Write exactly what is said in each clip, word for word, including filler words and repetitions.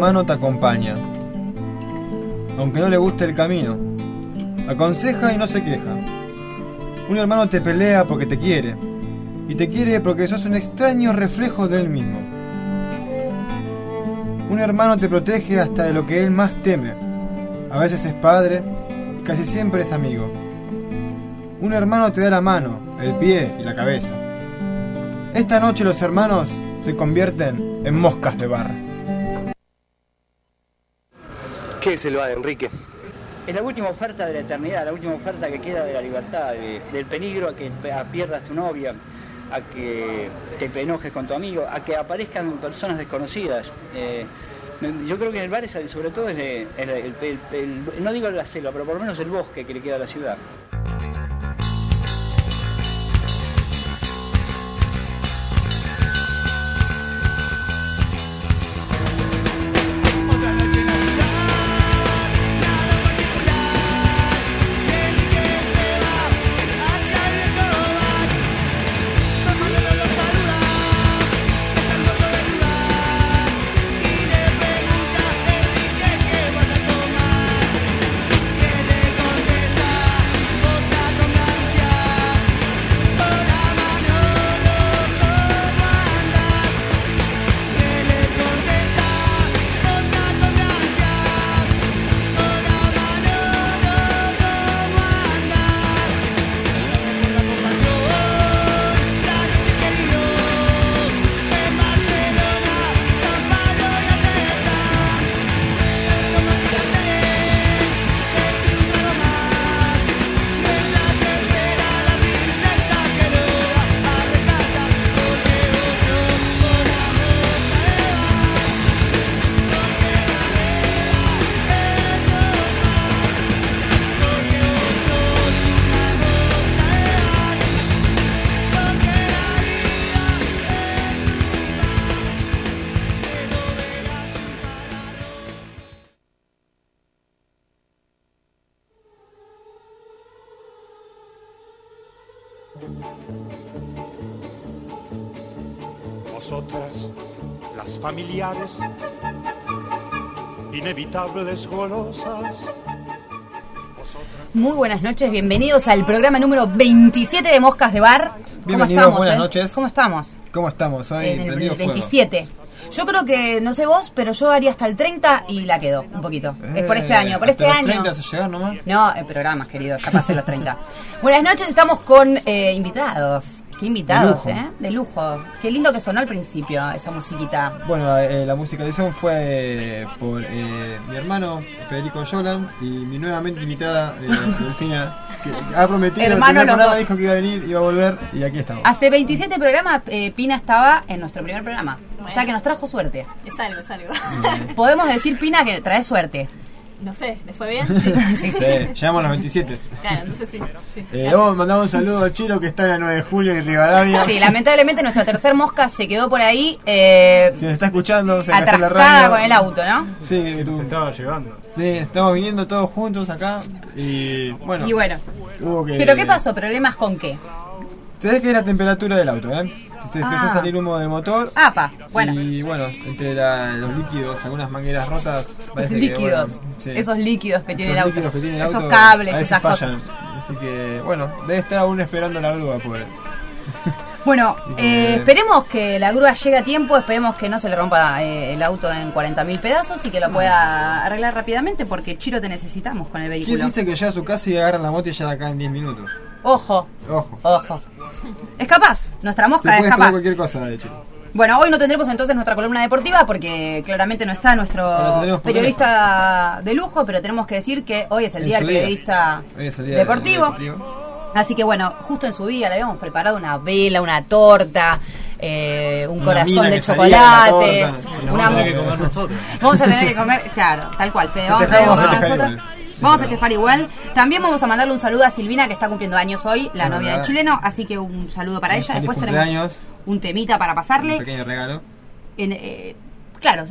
hermano te acompaña, aunque no le guste el camino. Aconseja y no se queja. Un hermano te pelea porque te quiere, y te quiere porque sos un extraño reflejo de él mismo. Un hermano te protege hasta de lo que él más teme. A veces es padre y casi siempre es amigo. Un hermano te da la mano, el pie y la cabeza. Esta noche los hermanos se convierten en moscas de bar. ¿Qué es el bar, Enrique? Es la última oferta de la eternidad, la última oferta que queda de la libertad, de, del peligro a que a pierdas tu novia, a que te enojes con tu amigo, a que aparezcan personas desconocidas. Eh, yo creo que en el bar es, sobre todo es el, el, el, el, el, no digo la selva, pero por lo menos el bosque que le queda a la ciudad. Vosotras, las familiares, inevitables golosas. Muy buenas noches, bienvenidos al programa número veintisiete de Moscas de Bar. ¿Cómo Bienvenidos, estamos, buenas eh? noches. ¿Cómo estamos? ¿Cómo estamos? Hoy En el prendido fuego. veintisiete. Yo creo que, no sé vos, pero yo haría hasta el treinta y la quedo un poquito. Eh, es por este año, por este hasta año. los treinta vas a llegar nomás. No, en programas, querido, ya pasé los treinta. Buenas noches, estamos con eh, invitados. Qué invitados, De lujo. ¿eh? De lujo. Qué lindo que sonó al principio esa musiquita. Bueno, eh, la musicalización fue eh, por eh, mi hermano Federico Yolan y mi nuevamente invitada eh, Delfina, que ha prometido Hermano en el primer los programa, dos. dijo que iba a venir, iba a volver y aquí estamos. Hace veintisiete programas, eh, Pina estaba en nuestro primer programa. O sea que nos trajo suerte. Es algo, es algo. Podemos decir, Pina, que trae suerte. No sé, ¿les fue bien? Sí. Sí, llegamos a los veintisiete. Claro, entonces sí. sí. Eh, vamos a mandar un saludo a Chilo que está en la nueve de julio y Rivadavia. Sí, lamentablemente nuestra tercer mosca se quedó por ahí eh, Si nos está escuchando, se hace la atrasada radio. con el auto, ¿no? Sí, tú. Se estaba llevando. Sí, estamos viniendo todos juntos acá y bueno. Y bueno. Hubo que... ¿Pero qué pasó? ¿Problemas con qué? Sabés que es la temperatura del auto, ¿eh? Se empezó Ah. a salir humo del motor. Apa, bueno. Y bueno, entre la- los líquidos, algunas mangueras rotas. Parece Líquidos. Que, bueno, sí. Esos líquidos que tiene Esos el auto. líquidos que tiene el Esos auto, cables, a veces esas fallan. cosas. Así que bueno, debe estar aún esperando la grúa, pobre. Bueno, Así que- eh, esperemos que la grúa llegue a tiempo, esperemos que no se le rompa eh, el auto en cuarenta mil pedazos y que lo pueda arreglar rápidamente porque Chiro te necesitamos con el ¿Quién vehículo. dice que llega a su casa y agarra la moto y ya de acá en diez minutos? Ojo, Ojo. ojo. Es capaz, nuestra Se mosca puede es esperar capaz. cualquier cosa, de hecho. Bueno, hoy no tendremos entonces nuestra columna deportiva porque claramente no está Ahora nuestro tendremos periodista de lujo, pero tenemos que decir que hoy es el En día su del día. periodista Hoy es el día deportivo. del deportivo. Así que bueno, justo en su día le habíamos preparado una vela, una torta, eh, un Una corazón mina de que salía de la chocolate, torta. Nos una vamos a mu- tener que comer nosotros. Vamos a tener que comer, claro, tal cual, Fede, vamos a tener que Festejamos, comer festejar nosotros. igual. Vamos a festejar igual. También vamos a mandarle un saludo a Silvina, que está cumpliendo años hoy, la Es novia verdad. del chileno, así que un saludo para Un ella. feliz Después cumpleaños. tenemos un temita para Un pasarle. pequeño regalo. En, eh, claro, sí.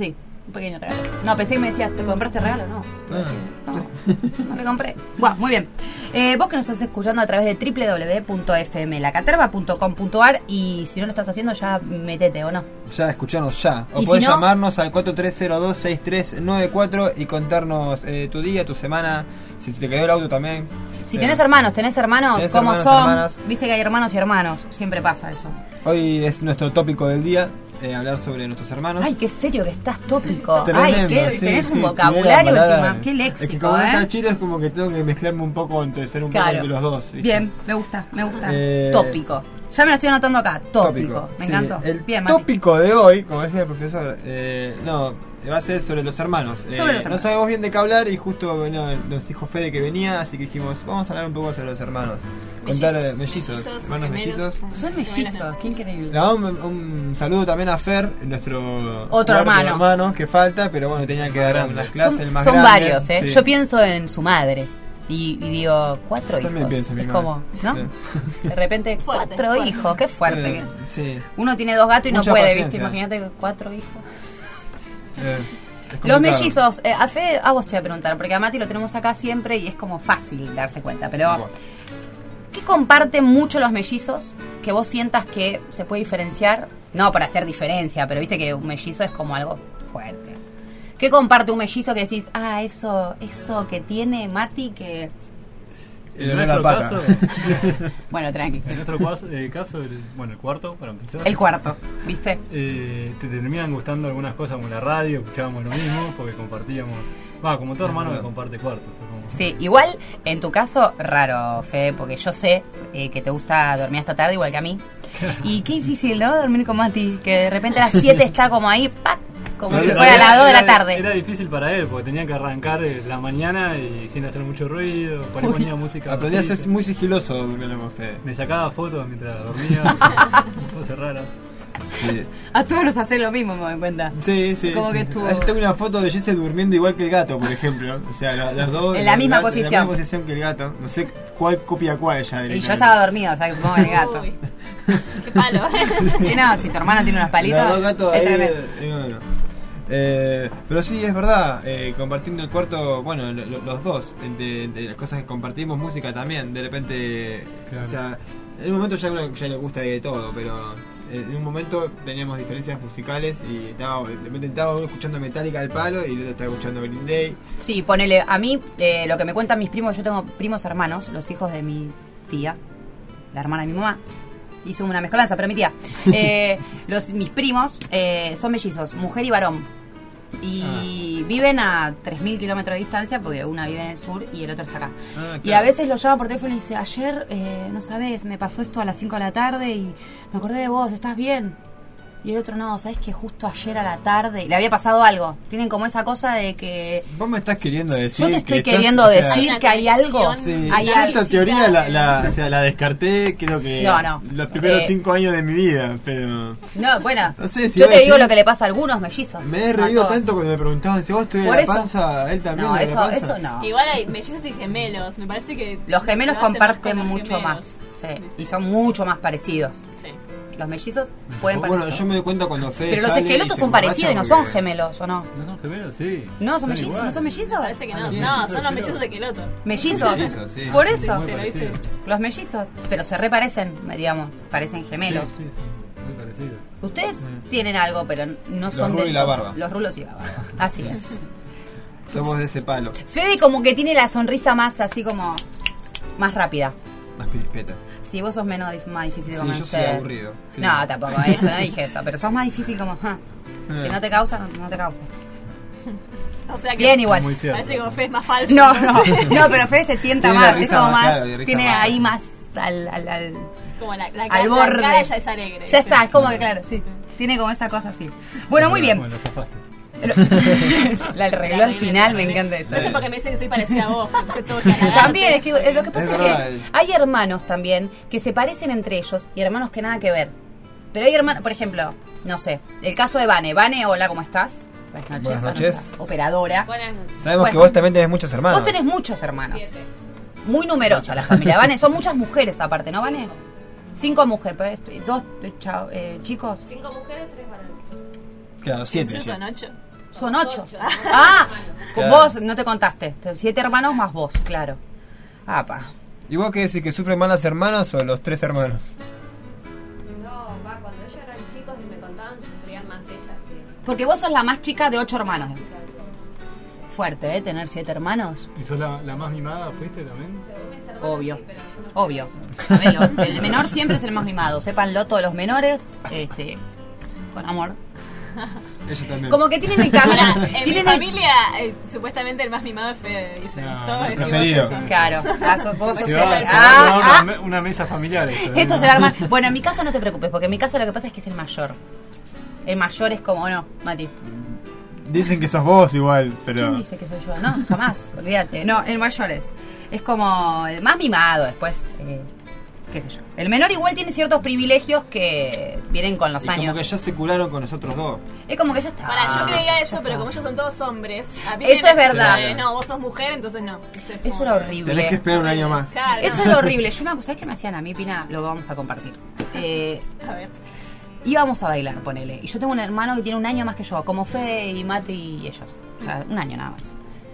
Un pequeño regalo. No, pensé que me decías, ¿te compraste regalo? No. Ah. No, no me compré. Bueno, muy bien. Eh, vos que nos estás escuchando a través de doble u doble u doble u punto f m la caterva punto com punto a r y si no lo estás haciendo ya metete, ¿o no? Ya, escuchanos ya. O ¿Y podés si no? llamarnos al cuatro tres cero dos seis tres nueve cuatro y contarnos eh, tu día, tu semana, si se te quedó el auto también. Si Eh, tenés hermanos, tenés hermanos, tenés ¿cómo hermanos, son? hermanas. Viste que hay hermanos y hermanos, siempre pasa eso. Hoy es nuestro tópico del día, eh, hablar sobre nuestros hermanos. Ay, qué serio que estás tópico. Tremendo, Ay, qué, sí, tenés sí, un primera vocabulario palabra. última, qué Es que léxico, como ¿eh? está chido es como que tengo que mezclarme un poco entre ser un poco Claro. de los dos. ¿viste? Bien, me gusta, me gusta. Eh, Tópico. Ya me lo estoy anotando acá, tópico. Me sí. encantó. El Bien, Mati. tópico de hoy, como decía el profesor, eh, no, va a ser sobre los hermanos. Eh, Sobre los no hermanos. sabemos bien de qué hablar y justo bueno, nos dijo Fede que venía, así que dijimos, vamos a hablar un poco sobre los hermanos. Contar eh, mellizos, hermanos mellizos. Son mellizos, qué increíble. Le damos un, un saludo también a Fer, nuestro Otro cuarto hermano. que falta, pero bueno, tenía que dar unas clases el Son, más son grande. varios, ¿eh? Sí. Yo pienso en su madre. Y, y digo, cuatro hijos. También pienso en mi es madre. como, ¿no? Sí. De repente, Fuerte, cuatro fuerte. hijos, qué fuerte. Eh, sí. Uno tiene dos gatos y Mucha no puede, paciencia. ¿viste? Imagínate cuatro hijos. Eh, es Los complicado. mellizos, eh, a Fede, a vos te voy a preguntar, porque a Mati lo tenemos acá siempre y es como fácil darse cuenta, pero Bueno. ¿qué comparten mucho los mellizos que vos sientas que se puede diferenciar? No para hacer diferencia, pero viste que un mellizo es como algo fuerte. ¿Qué comparte un mellizo que decís, ah, eso, eso que tiene Mati que... Y le En dio la nuestro pata. caso, Bueno, tranqui. en nuestro caso, eh, caso el, bueno, el cuarto, para empezar. El cuarto, ¿viste? Eh, te terminan gustando algunas cosas como la radio, escuchábamos lo mismo, porque compartíamos. Va, como todo hermano que comparte cuartos. supongo. Sí, igual en tu caso, raro, Fede, porque yo sé eh, que te gusta dormir hasta tarde, igual que a mí. Y qué difícil, ¿no? Dormir con Mati, que de repente a las siete está como ahí, ¡pac! Como Sí, si en fuera a las realidad dos de la era- tarde. Era difícil para él, porque tenía que arrancar eh, la mañana y sin hacer mucho ruido, ponía, ponía música. Aprendí a ser bajita. muy sigiloso durmiendo con Fede. Me sacaba fotos mientras dormía, cosas raras. Sí. A todos nos hace lo mismo, me doy cuenta. Sí, sí. Como sí. que estuvo- Ah, yo tengo una foto de Jesse durmiendo igual que el gato, por ejemplo. O sea, la- las dos. En la el misma gato- posición. En la misma posición que el gato. No sé cuál copia cuál ya Y yo directamente. estaba dormida, o sea que supongo que el gato. Uy, qué palo. Sí, no, si tu hermano tiene unos palitos. Los dos gatos es ahí. tremendo. eh, bueno. Eh, pero sí, es verdad, eh, compartiendo el cuarto, bueno, lo- lo- los dos, de, de las cosas que compartimos, música también, de repente, Claro. o sea, en un momento ya uno ya le gusta de todo, pero eh, en un momento teníamos diferencias musicales y estaba, de repente estaba uno escuchando Metallica al palo y el otro estaba escuchando Green Day. Sí, ponele, a mí, eh, lo que me cuentan mis primos, yo tengo primos hermanos, los hijos de mi tía, la hermana de mi mamá. Hice una mezcolanza, pero mi tía. Eh, los, mis primos eh, son mellizos, mujer y varón. Y Ah. viven a tres mil kilómetros de distancia porque una vive en el sur y el otro está acá. Ah, Y claro. a veces lo llama por teléfono y dice, ayer, eh, no sabes, me pasó esto a las cinco de la tarde y me acordé de vos, ¿estás bien? Y el otro, no, ¿sabes que justo ayer a la tarde le había pasado algo? Tienen como esa cosa de que... Vos me estás queriendo decir Yo te estoy que estás- queriendo o sea, decir Una que hay algo. conexión. Sí, Hay yo algo. esa teoría la, la, o sea, la descarté creo que No, no. los primeros Eh, cinco años de mi vida, pero No, bueno, no sé si yo voy a te digo decir- lo que le pasa a algunos mellizos. me he no a reído todos. tanto cuando me preguntaban si vos estuvieras Por de eso. la panza, él también No, de la eso, panza. eso no. Igual hay mellizos y gemelos. Me parece que. Los gemelos lo hacen comparten más con los mucho gemelos. más. Sí, y son mucho más parecidos. Sí. Los mellizos pueden Bueno, parecer. yo me doy cuenta cuando Fede Pero los sale esqueletos y se son parecidos y no emborracha son porque- gemelos, ¿o no? ¿No son gemelos? Sí. No, son mellizos, iguales. ¿no son mellizos? Parece que no. Ah, sí, No, sí, son sí, los sí, mellizos sí. de Keloto. Mellizos. Mellizos, sí. Por Sí, eso, muy Te lo dice. parecidos. los mellizos. Pero se reparecen, digamos, parecen gemelos. Sí, sí, sí, muy parecidos. Ustedes Mm. tienen algo, pero no son rulos del y la todo. barba. Los rulos y la barba. Así es. Somos de ese palo, Fede como que tiene la sonrisa más así como... más rápida. más pirispeta. Si vos sos menos dif- más difícil de Sí, yo convencer. soy aburrido. ¿Qué No, digo? tampoco, eso no dije eso. Pero sos más difícil como... ah, si Eh. no te causa, no, no te causa. O sea que. Bien igual. Muy cierto. Parece como Fe es más falso. No, no, no, pero Fede se tienta Tiene la más, es risa como más, más, claro, de risa tiene más. ahí más al, al, al, Como la, la, al la borde. cara ya es alegre. Ya está, ¿viste? es como que claro, sí, tiene como esa cosa así. Bueno, muy bien. Bueno, zafaste. La arregló al final, me encanta eso. No sé por qué me dicen que soy parecida a vos. porque todo es cagada. También, es que eh, lo que pasa Es es, verdad. que hay hermanos también que se parecen entre ellos y hermanos que nada que ver. Pero hay hermanos, por ejemplo, no sé, el caso de Vane. Vane, hola, ¿cómo estás? Buenas noches. Buenas a noches. nuestra Operadora. Buenas noches. Sabemos Bueno. que vos también tenés muchos hermanos. Vos tenés muchos hermanos. Siete. Muy numerosa la familia. Vane, son muchas mujeres aparte, ¿no, Vane? Cinco mujeres, pues, dos eh, chao, eh, chicos. Cinco mujeres, tres varones. Claro, siete. ¿Sí sí. son ocho? Son ocho. ocho. Ah, con Claro. vos no te contaste. Siete hermanos más vos, claro. Apa. ¿Y vos qué decís? ¿Que sufren más las hermanas o los tres hermanos? No, va, cuando ellos eran chicos y me contaban, sufrían más ellas que ellos. Porque vos sos la más chica de ocho hermanos. Fuerte, ¿eh? Tener siete hermanos. ¿Y sos la, la más mimada fuiste también? Según mis hermanos, Obvio. sí, pero yo no. Obvio. Sabelo. El menor siempre es el más mimado. Sépanlo todos los menores. Este. Con amor. Ella también. Como que tienen el Ahora, camino. en mi Tienen el... familia, eh, supuestamente el más mimado es Fede, dicen. No, Todos no, decimos preferido. eso. Claro. Ah, sos- vos sos Se el- va, se va a Ah, armar ah. una, una mesa familiar esto, ¿eh? Esto se va a armar. Bueno, en mi casa no te preocupes, porque en mi casa lo que pasa es que es el mayor. El mayor es como, no, Mati. Dicen que sos vos igual, pero... ¿Quién dice que soy yo? No, jamás, olvídate. No, el mayor es. Es como el más mimado después. Eh, qué sé yo. El menor igual tiene ciertos privilegios que vienen con los Y años. como que ya se curaron con nosotros dos. Es como que ya está. Para, yo creía Ya eso, pero está. como ellos son todos hombres, a mí Eso me- es verdad. eh, no, vos sos mujer, entonces no. ¿viste? Es Eso como- era horrible. Tenés que esperar un año más. Claro, Eso no. era horrible. Yo me acuerdo, ¿sabes qué me hacían a mí, Pina? Lo vamos a compartir. Eh, A ver. íbamos a bailar, ponele. Y yo tengo un hermano que tiene un año más que yo, como Fede y Mati y ellos. O sea, un año nada más.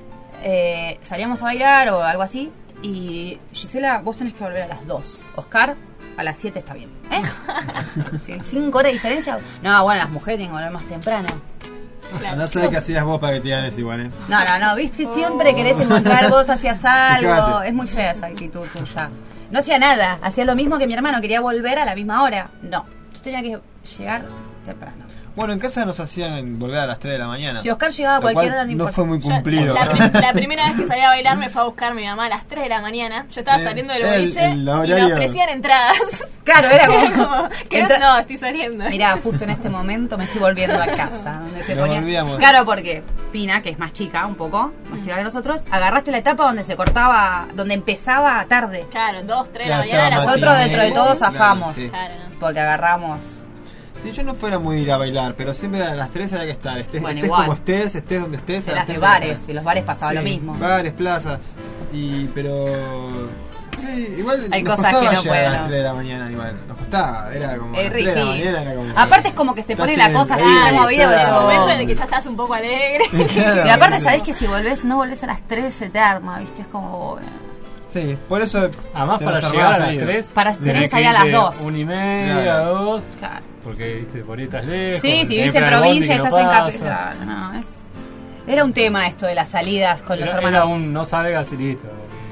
Eh, salíamos a bailar o algo así. Y Gisela, vos tenés que volver a las dos. Oscar, a las siete está bien. ¿Eh? Sí, ¿Cinco horas de diferencia? No, bueno, las mujeres tienen que volver más temprano. Claro. No sabés qué hacías vos para que te ganes igual, ¿eh? No, no, no, viste, siempre querés encontrar vos hacías algo. Fíjate. Es muy fea esa actitud tuya. No hacía nada, hacía lo mismo que mi hermano, quería volver a la misma hora. No, yo tenía que llegar temprano. Bueno, en casa nos hacían volver a las tres de la mañana. Si Oscar llegaba a Lo cualquier cual hora, no no importa. fue muy Yo- cumplido. la, ¿no? prim- la primera vez que salí a bailar me fue a buscar mi mamá a las tres de la mañana. Yo estaba Eh, saliendo del el- boliche el y me horario. ofrecían entradas. Claro, era Era como... como, ¿qué entra- no? Estoy saliendo. Mirá, justo en este momento me estoy volviendo a casa. Donde se Nos ponía... volvíamos. Claro, porque Pina, que es más chica, un poco, más chica que nosotros, agarraste la etapa donde se cortaba, donde empezaba tarde. Claro, dos, tres de Claro, la mañana. estaba las Nosotros matiné, dentro de todo claro, zafamos. sí. Claro, no. Porque agarramos... Sí, yo no fuera muy ir a bailar, pero siempre a las tres había que estar. Estés, Bueno, estés igual. como estés, estés donde estés. a En las las tres de había que bares, estar. en los bares pasaba Sí, lo mismo. Bares, plazas. Y, pero... Sí, igual Hay nos cosas costaba que no llegar a puedo. las tres de la mañana igual. Nos costaba, era como... a Es las tres de la rico. mañana era como... Aparte es como que se Estás pone la en- cosa así, Ah, re movida. exacto. El eso- momento en el que ya estás un poco alegre. Claro, Y aparte sí. sabés que si volvés, no volvés a las tres, se te arma, ¿viste? Es como... bueno. Sí, por eso... Además, se para nos llegar armaba a las seguido. tres, Para tenés tener que que salir a las irte dos. Una y media, Claro. dos. Claro. Porque, viste, por ahí estás lejos. Sí, si tenés vivís que en esperar el bondi provincia, que no estás en pasa. capital. No, es... Era un tema esto de las salidas con los Era, hermanos. era un no salgas y listo.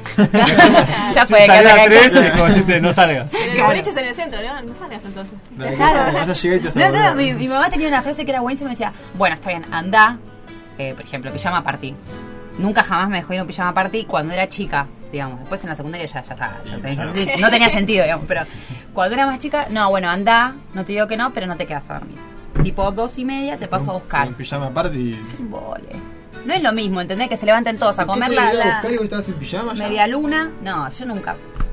Ya Si fue, salís que a acá- tres, es como decirte no salgas. El Claro. boliche es en el centro, ¿no? No salgas entonces. Dale, Claro. Vas a llegar y te vas a No, no, volver. mi, mi mamá tenía una frase que era buenísima y me decía, bueno, está bien, anda, eh, por ejemplo, pijama party. Nunca jamás me dejó ir a un pijama party cuando era chica, digamos. Después en la secundaria ya, ya está. ya tenía- no tenía sentido, digamos. Pero cuando era más chica, no, bueno, anda, no te digo que no, pero no te quedas a dormir. Tipo dos y media te paso a buscar. En pijama aparte y... Vole. No es lo mismo, ¿entendés? Que se levanten todos a comer ¿Qué la, te iba a la buscar y vos estabas en pijama ya? media luna. No, yo nunca.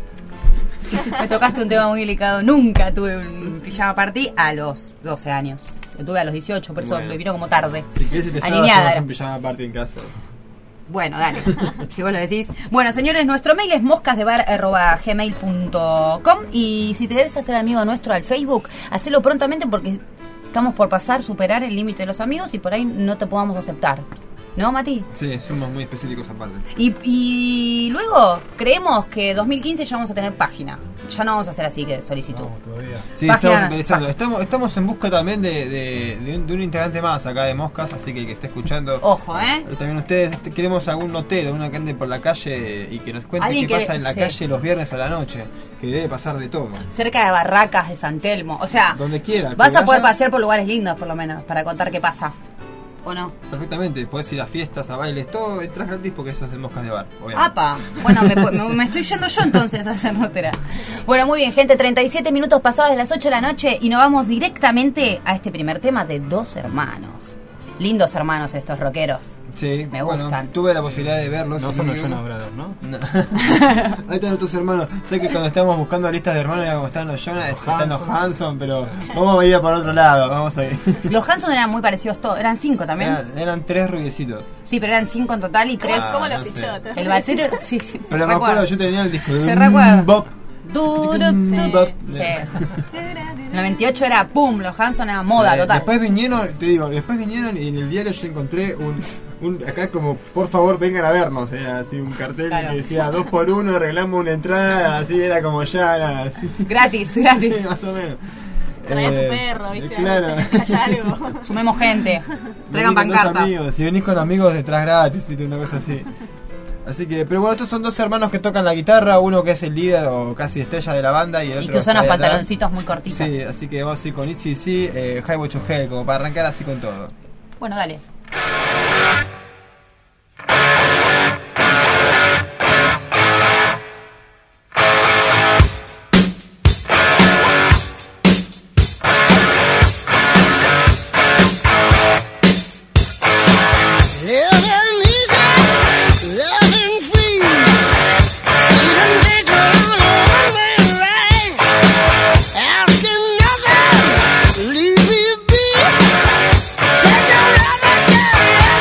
Me tocaste un tema muy delicado. Nunca tuve un pijama party a los doce años. Lo tuve a los dieciocho, por eso Bueno. me vino como tarde. Si querés, si te sabes, Alineada hacemos era. un pijama aparte en casa. Bueno, dale. Si vos lo decís. Bueno, señores, nuestro mail es moscasdebar arroba gmail punto com. Y si te querés hacer amigo nuestro al Facebook, hacelo prontamente porque estamos por pasar, superar el límite de los amigos y por ahí no te podamos aceptar. ¿No, Mati? Sí, somos muy específicos aparte. Y, y luego creemos que dos mil quince ya vamos a tener página. Ya no vamos a hacer así que solicitud. Vamos todavía. Sí, Página- estamos actualizando. Estamos, estamos en busca también de, de, de, un, de un integrante más acá de Moscas, así que el que esté escuchando. Ojo, ¿eh? Pero también ustedes este, queremos algún notero, uno que ande por la calle y que nos cuente Alguien qué que- pasa en la sí. calle los viernes a la noche, que debe pasar de todo. Cerca de Barracas de San Telmo. O sea, Donde quiera. vas que a poder vaya, pasear por lugares lindos, por lo menos, para contar qué pasa. ¿O no? Perfectamente, podés ir a fiestas, a bailes, todo entras gratis porque eso es en Moscas de Bar, obviamente. ¡Apa! Bueno, me, me- me estoy yendo yo entonces a hacer notera. Bueno, muy bien, gente. treinta y siete minutos pasados de las ocho de la noche y nos vamos directamente a este primer tema de Dos Hermanos. Lindos hermanos estos rockeros. Sí, Me bueno, gustan. tuve la posibilidad de verlos. No en son los vivo. Jonas Brothers, ¿no? No. Ahí están nuestros hermanos. Sé que cuando estábamos buscando listas de hermanos, ya como están los Jonas, Los están los Hanson. Hanson, pero vamos a ir por otro lado. Vamos a ir. Los Hanson eran muy parecidos todos. Eran cinco también. Eran, eran tres rubiecitos. Sí, pero eran cinco en total y tres. Ah, ¿Cómo lo no fichó? sé. ¿Te El acuerdas? batero. Sí, sí. Pero me recuerdo. acuerdo, yo tenía el disco de Se un recuerda. Bop. Du, du, du. Bop. Sí. el noventa y ocho era pum, los Hanson era moda Eh, total. Después vinieron, te digo, después vinieron y en el diario yo encontré un, un acá como, por favor vengan a vernos, era así un cartel Claro. que decía dos por uno, arreglamos una entrada, así era como ya, era así. Gratis, gratis. Sí, más o menos. Trae a tu Eh, perro, ¿viste? Claro. Tenés que hallar algo. Sumemos gente. Vení Traigan con dos pancartas. amigos, si venís con amigos detrás gratis, y una cosa así. Así que, pero bueno, estos son dos hermanos que tocan la guitarra, uno que es el líder o casi estrella de la banda y el Y otro que usan está unos ahí atrás. pantaloncitos muy cortitos. Sí, así que vamos a ir con Easy sí, eh, Highway to Hell, como para arrancar así con todo. Bueno, dale. Living easy, loving free. Season ticket on a one-way ride. Asking nothing, leave me be. Take your love and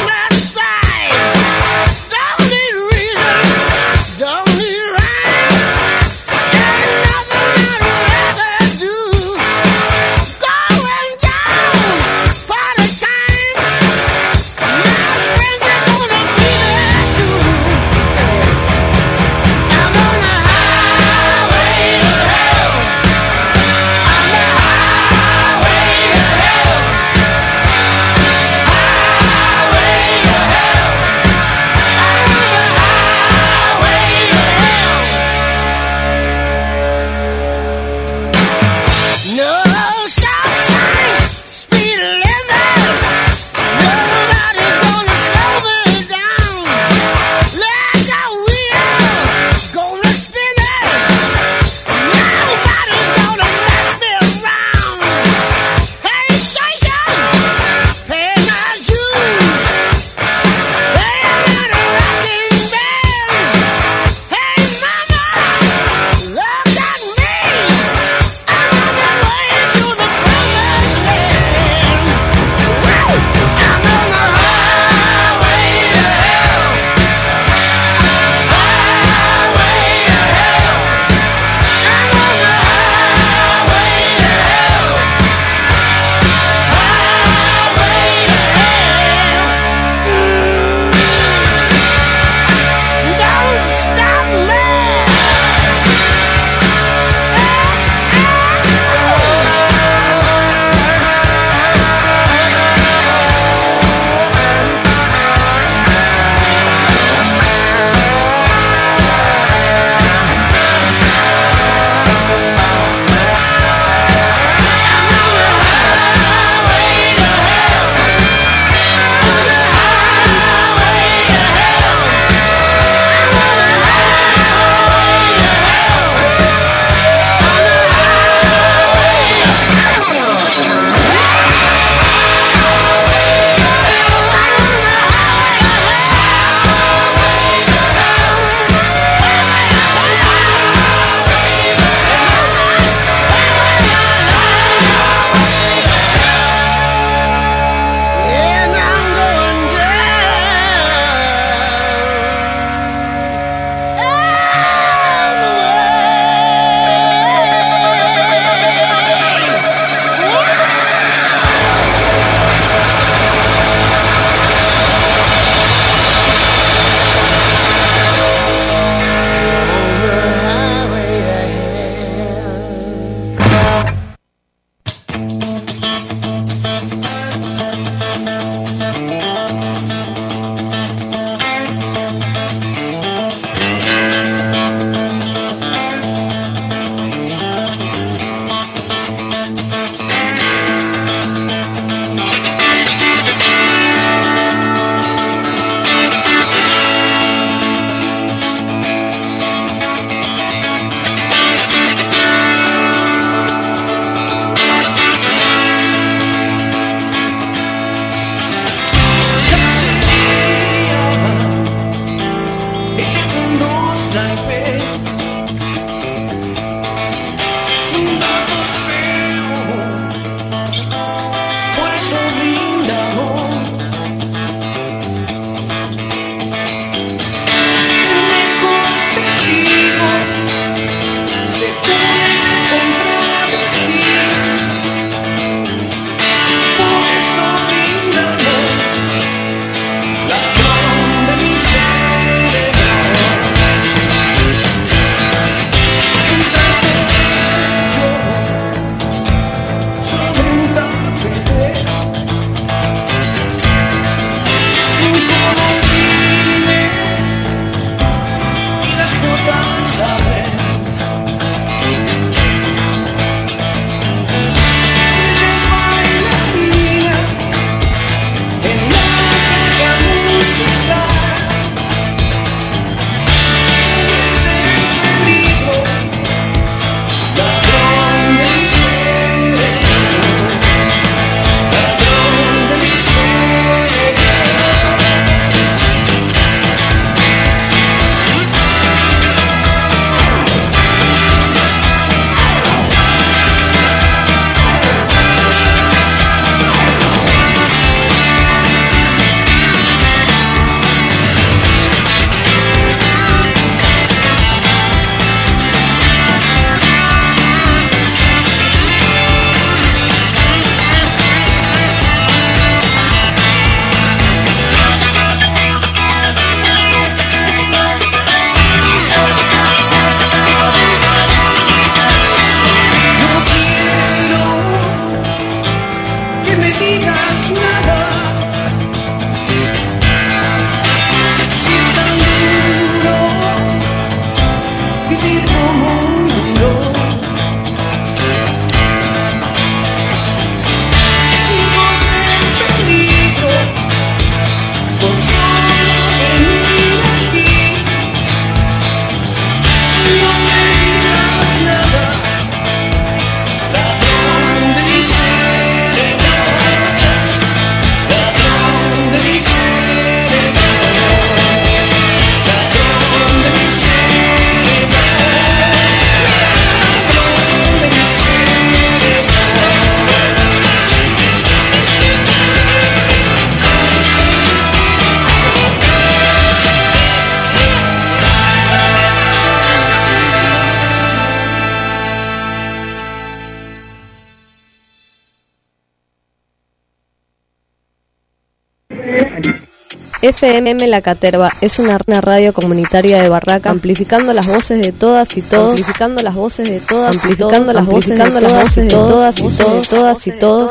F M La Caterva es una, una radio comunitaria de Barraca, amplificando las voces de todas y todos, amplificando las voces de todas, amplificando las voces de todas y todas y todos, todas y todos,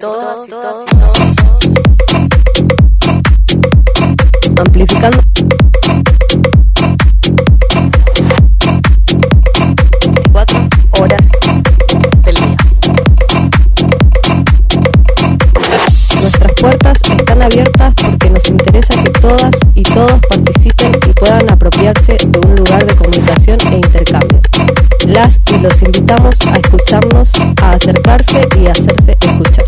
amplificando cuatro horas del día. Nuestras puertas están abiertas porque nos interesa que todas y todos participen y puedan apropiarse de un lugar de comunicación e intercambio. Las y los invitamos a escucharnos, a acercarse y a hacerse escuchar.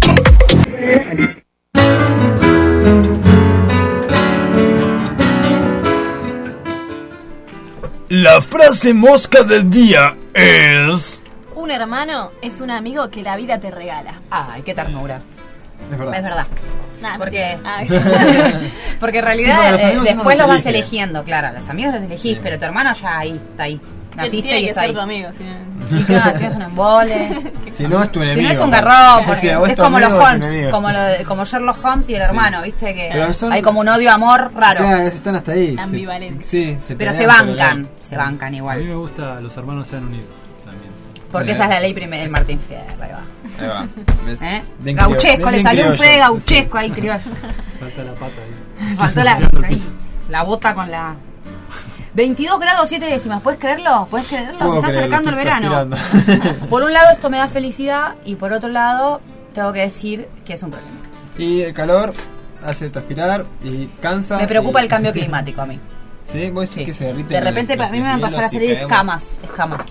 La frase mosca del día es... Un hermano es un amigo que la vida te regala. Ay, qué ternura. Es verdad. Es verdad. Nah, porque ay. porque en realidad Sí, porque los eh, amigos uno después los los vas elige. eligiendo, claro, los amigos los elegís, Sí. pero tu hermano ya ahí, está ahí. Naciste Tiene y que está ser ahí. tu amigo, si no- Y claro, si no es un embole. Si no es tu enemigo. Si no es un garrón, O porque sea, vos es tu como los amigo, es tu Holmes, enemigo. como, lo, como Sherlock Holmes y el hermano, ¿viste? Que Pero son- hay como un odio-amor raro. Claro, están hasta ahí. Se- Ambivalente. Sí, se Pero pelean se por el bancan, lado. se bancan A mí igual. me gusta los hermanos sean unidos también. Porque esa es la ley primera del Martín Fierro, ahí va. Ahí va. ¿Ves? ¿Eh? Bien Gauchesco, criollo, le bien salió un criollo. fe gauchesco ahí, criollo. Falta la pata ahí. Faltó la, Tirando el ahí, piso. la bota con la... veintidós grados siete décimas, ¿puedes creerlo? ¿Puedes creerlo? Se Puedo está creerlo, acercando el estoy verano. transpirando. Por un lado esto me da felicidad y por otro lado tengo que decir que es un problema. Y el calor hace transpirar y cansa. Me preocupa y- el cambio climático a mí. ¿Sí? ¿Vos decís Sí. que se derrite? De repente para mí me van a pasar a salir escamas, escamas.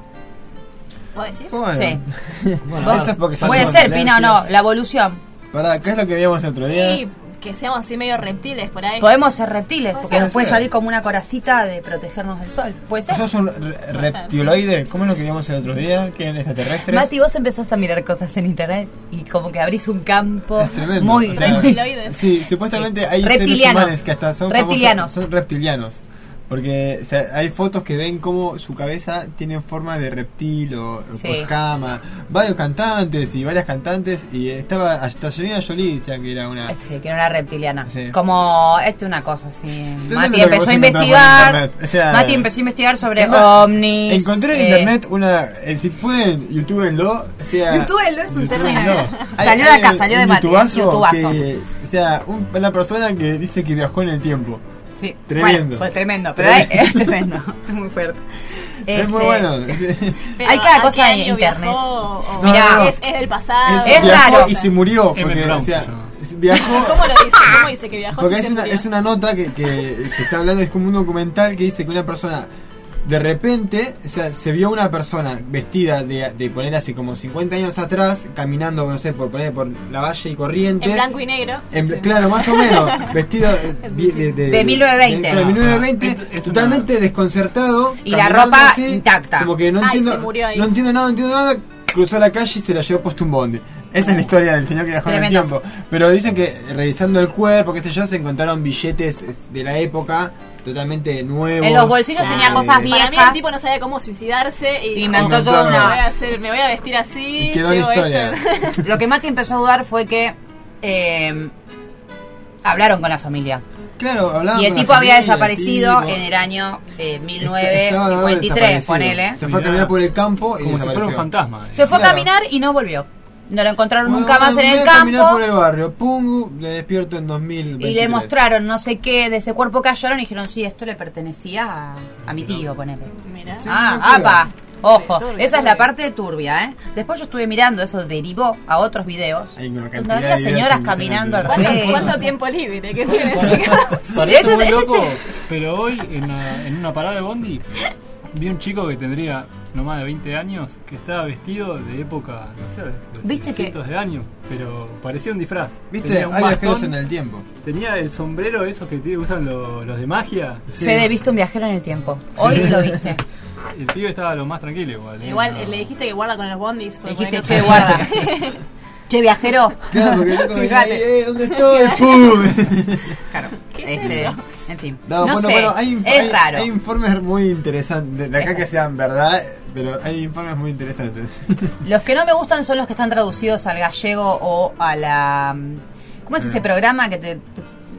¿Vos decís? Bueno. Sí. Bueno, Vos- eso es porque Puede somos ser, Pina, o no, alergias. la evolución. Pará, ¿qué es lo que veíamos el otro día? Y que seamos así medio reptiles por ahí. Podemos ser reptiles, porque Puede nos puede ser. salir como una coracita de protegernos del sol. ¿Puede ser? ¿Sos un re- reptiloide? ¿Cómo es lo que vimos el otro día? ¿Que en extraterrestres? Mati, vos empezaste a mirar cosas en internet y como que abrís un campo Es tremendo. muy... O sea, Reptiloides. sí, supuestamente hay Reptilianos. seres humanos que hasta son Reptilianos. famosos- son reptilianos. Porque o sea, hay fotos que ven como su cabeza tiene forma de reptil o, o Sí. escama. Varios cantantes y varias cantantes. Y estaba hasta Angelina Jolie, decían que era una. Sí, que era una reptiliana. Sí. Como, este una cosa así. lo Mati que empezó vos a encontrás por investigar. internet. O sea, Mati empezó a investigar sobre es más, ovnis. Encontré en eh, internet una. eh, si pueden, youtubenlo. O sea, Youtubelo es un término. Hay- Salió de hay acá, salió de un Mati. youtubazo Youtubazo. que, o sea, un- una persona que dice que viajó en el tiempo. Sí. Tremendo. Bueno, pues tremendo, pero hay- es tremendo. Es muy fuerte. Es muy Este, bueno. Pero, hay cada ¿a cosa qué en año internet. viajó? O- No, Mirá, no, no. Es, es del pasado. Es- Es viajó raro. y se murió. Emmett Porque, Brown o sea, se llama. viajó. ¿Cómo lo dice? ¿Cómo dice que viajó? Porque si es se una, murió? es una nota que, que, que está hablando, es como un documental que dice que una persona de repente, o sea, se vio una persona vestida de, de poner hace como cincuenta años atrás, caminando, no sé, por poner por la Valle y Corriente. En blanco y negro. En bl- Sí. claro, más o menos, vestido eh, vi- de, de, De mil novecientos veinte. de- claro, mil novecientos veinte, Esto es totalmente desconcertado. Y la caminando ropa así, intacta. Como que no Ay, entiendo, se murió ahí. no entiendo nada, no entiendo nada. Cruzó la calle y se la llevó puesto un bonde. Esa es la historia del señor que viajó Tremendo. en el tiempo. Pero dicen que revisando el cuerpo, qué sé yo, se encontraron billetes de la época totalmente nuevos. En los bolsillos tenía Eh, cosas Para mí el viejas. tipo no sabía cómo suicidarse y, Y dijo, inventó Inventó toda me voy una... a hacer, me voy a vestir así, Y quedó la llevo historia. esto. Lo que Mati empezó a dudar fue que eh, hablaron con la familia. Claro, hablaban Y el con la tipo había familia, desaparecido el tipo. en el año eh, mil Estaba novecientos cincuenta y tres, desaparecido. ponele. Se fue a caminar por el campo y Como si fuera un desapareció. fantasma. Se fue a Claro. caminar y no volvió. No lo encontraron Bueno, nunca más en voy el a caminar campo. por el barrio, pum, le despierto en dos mil veintitrés. Y le mostraron no sé qué de ese cuerpo que hallaron y dijeron, sí, esto le pertenecía a, a mi tío, ponele. Mira. Sí, Ah, no apa. Ojo, Turbia, esa es la turbia. parte turbia, ¿eh? Después yo estuve mirando, eso derivó a otros videos. Hay una Donde cantidad había de videos señoras impresionante. caminando al ¿Cuánto, revés. cuánto tiempo libre que tiene, chicos? Parece Ese- muy este loco, es- pero hoy en, la- en una parada de bondi vi un chico que tendría no más de veinte años que estaba vestido de época, no sé, de ¿Viste que- cientos de años, pero parecía un disfraz. ¿Viste? Tenía un Hay viajeros bastón, en el tiempo. tenía el sombrero esos que tiene- usan lo- los de magia. Sí. Fede, viste un viajero en el tiempo. Hoy lo viste. El pibe estaba lo más tranquilo igual. ¿eh? Igual No. eh, le dijiste que guarda con los bondis. Le porque dijiste, no che, sabe. guarda. Che, viajero. Claro, porque el loco venía Fíjate. ahí, eh, ¿dónde estoy? ¡Pum! Claro. ¿Qué es Este, eso? en fin. No, No, bueno, sé, bueno, hay, es hay- raro. hay informes muy interesantes, de, de acá Es que sean verdad, pero hay informes muy interesantes. Los que no me gustan son los que están traducidos al gallego o a la... ¿Cómo es ese programa que te, te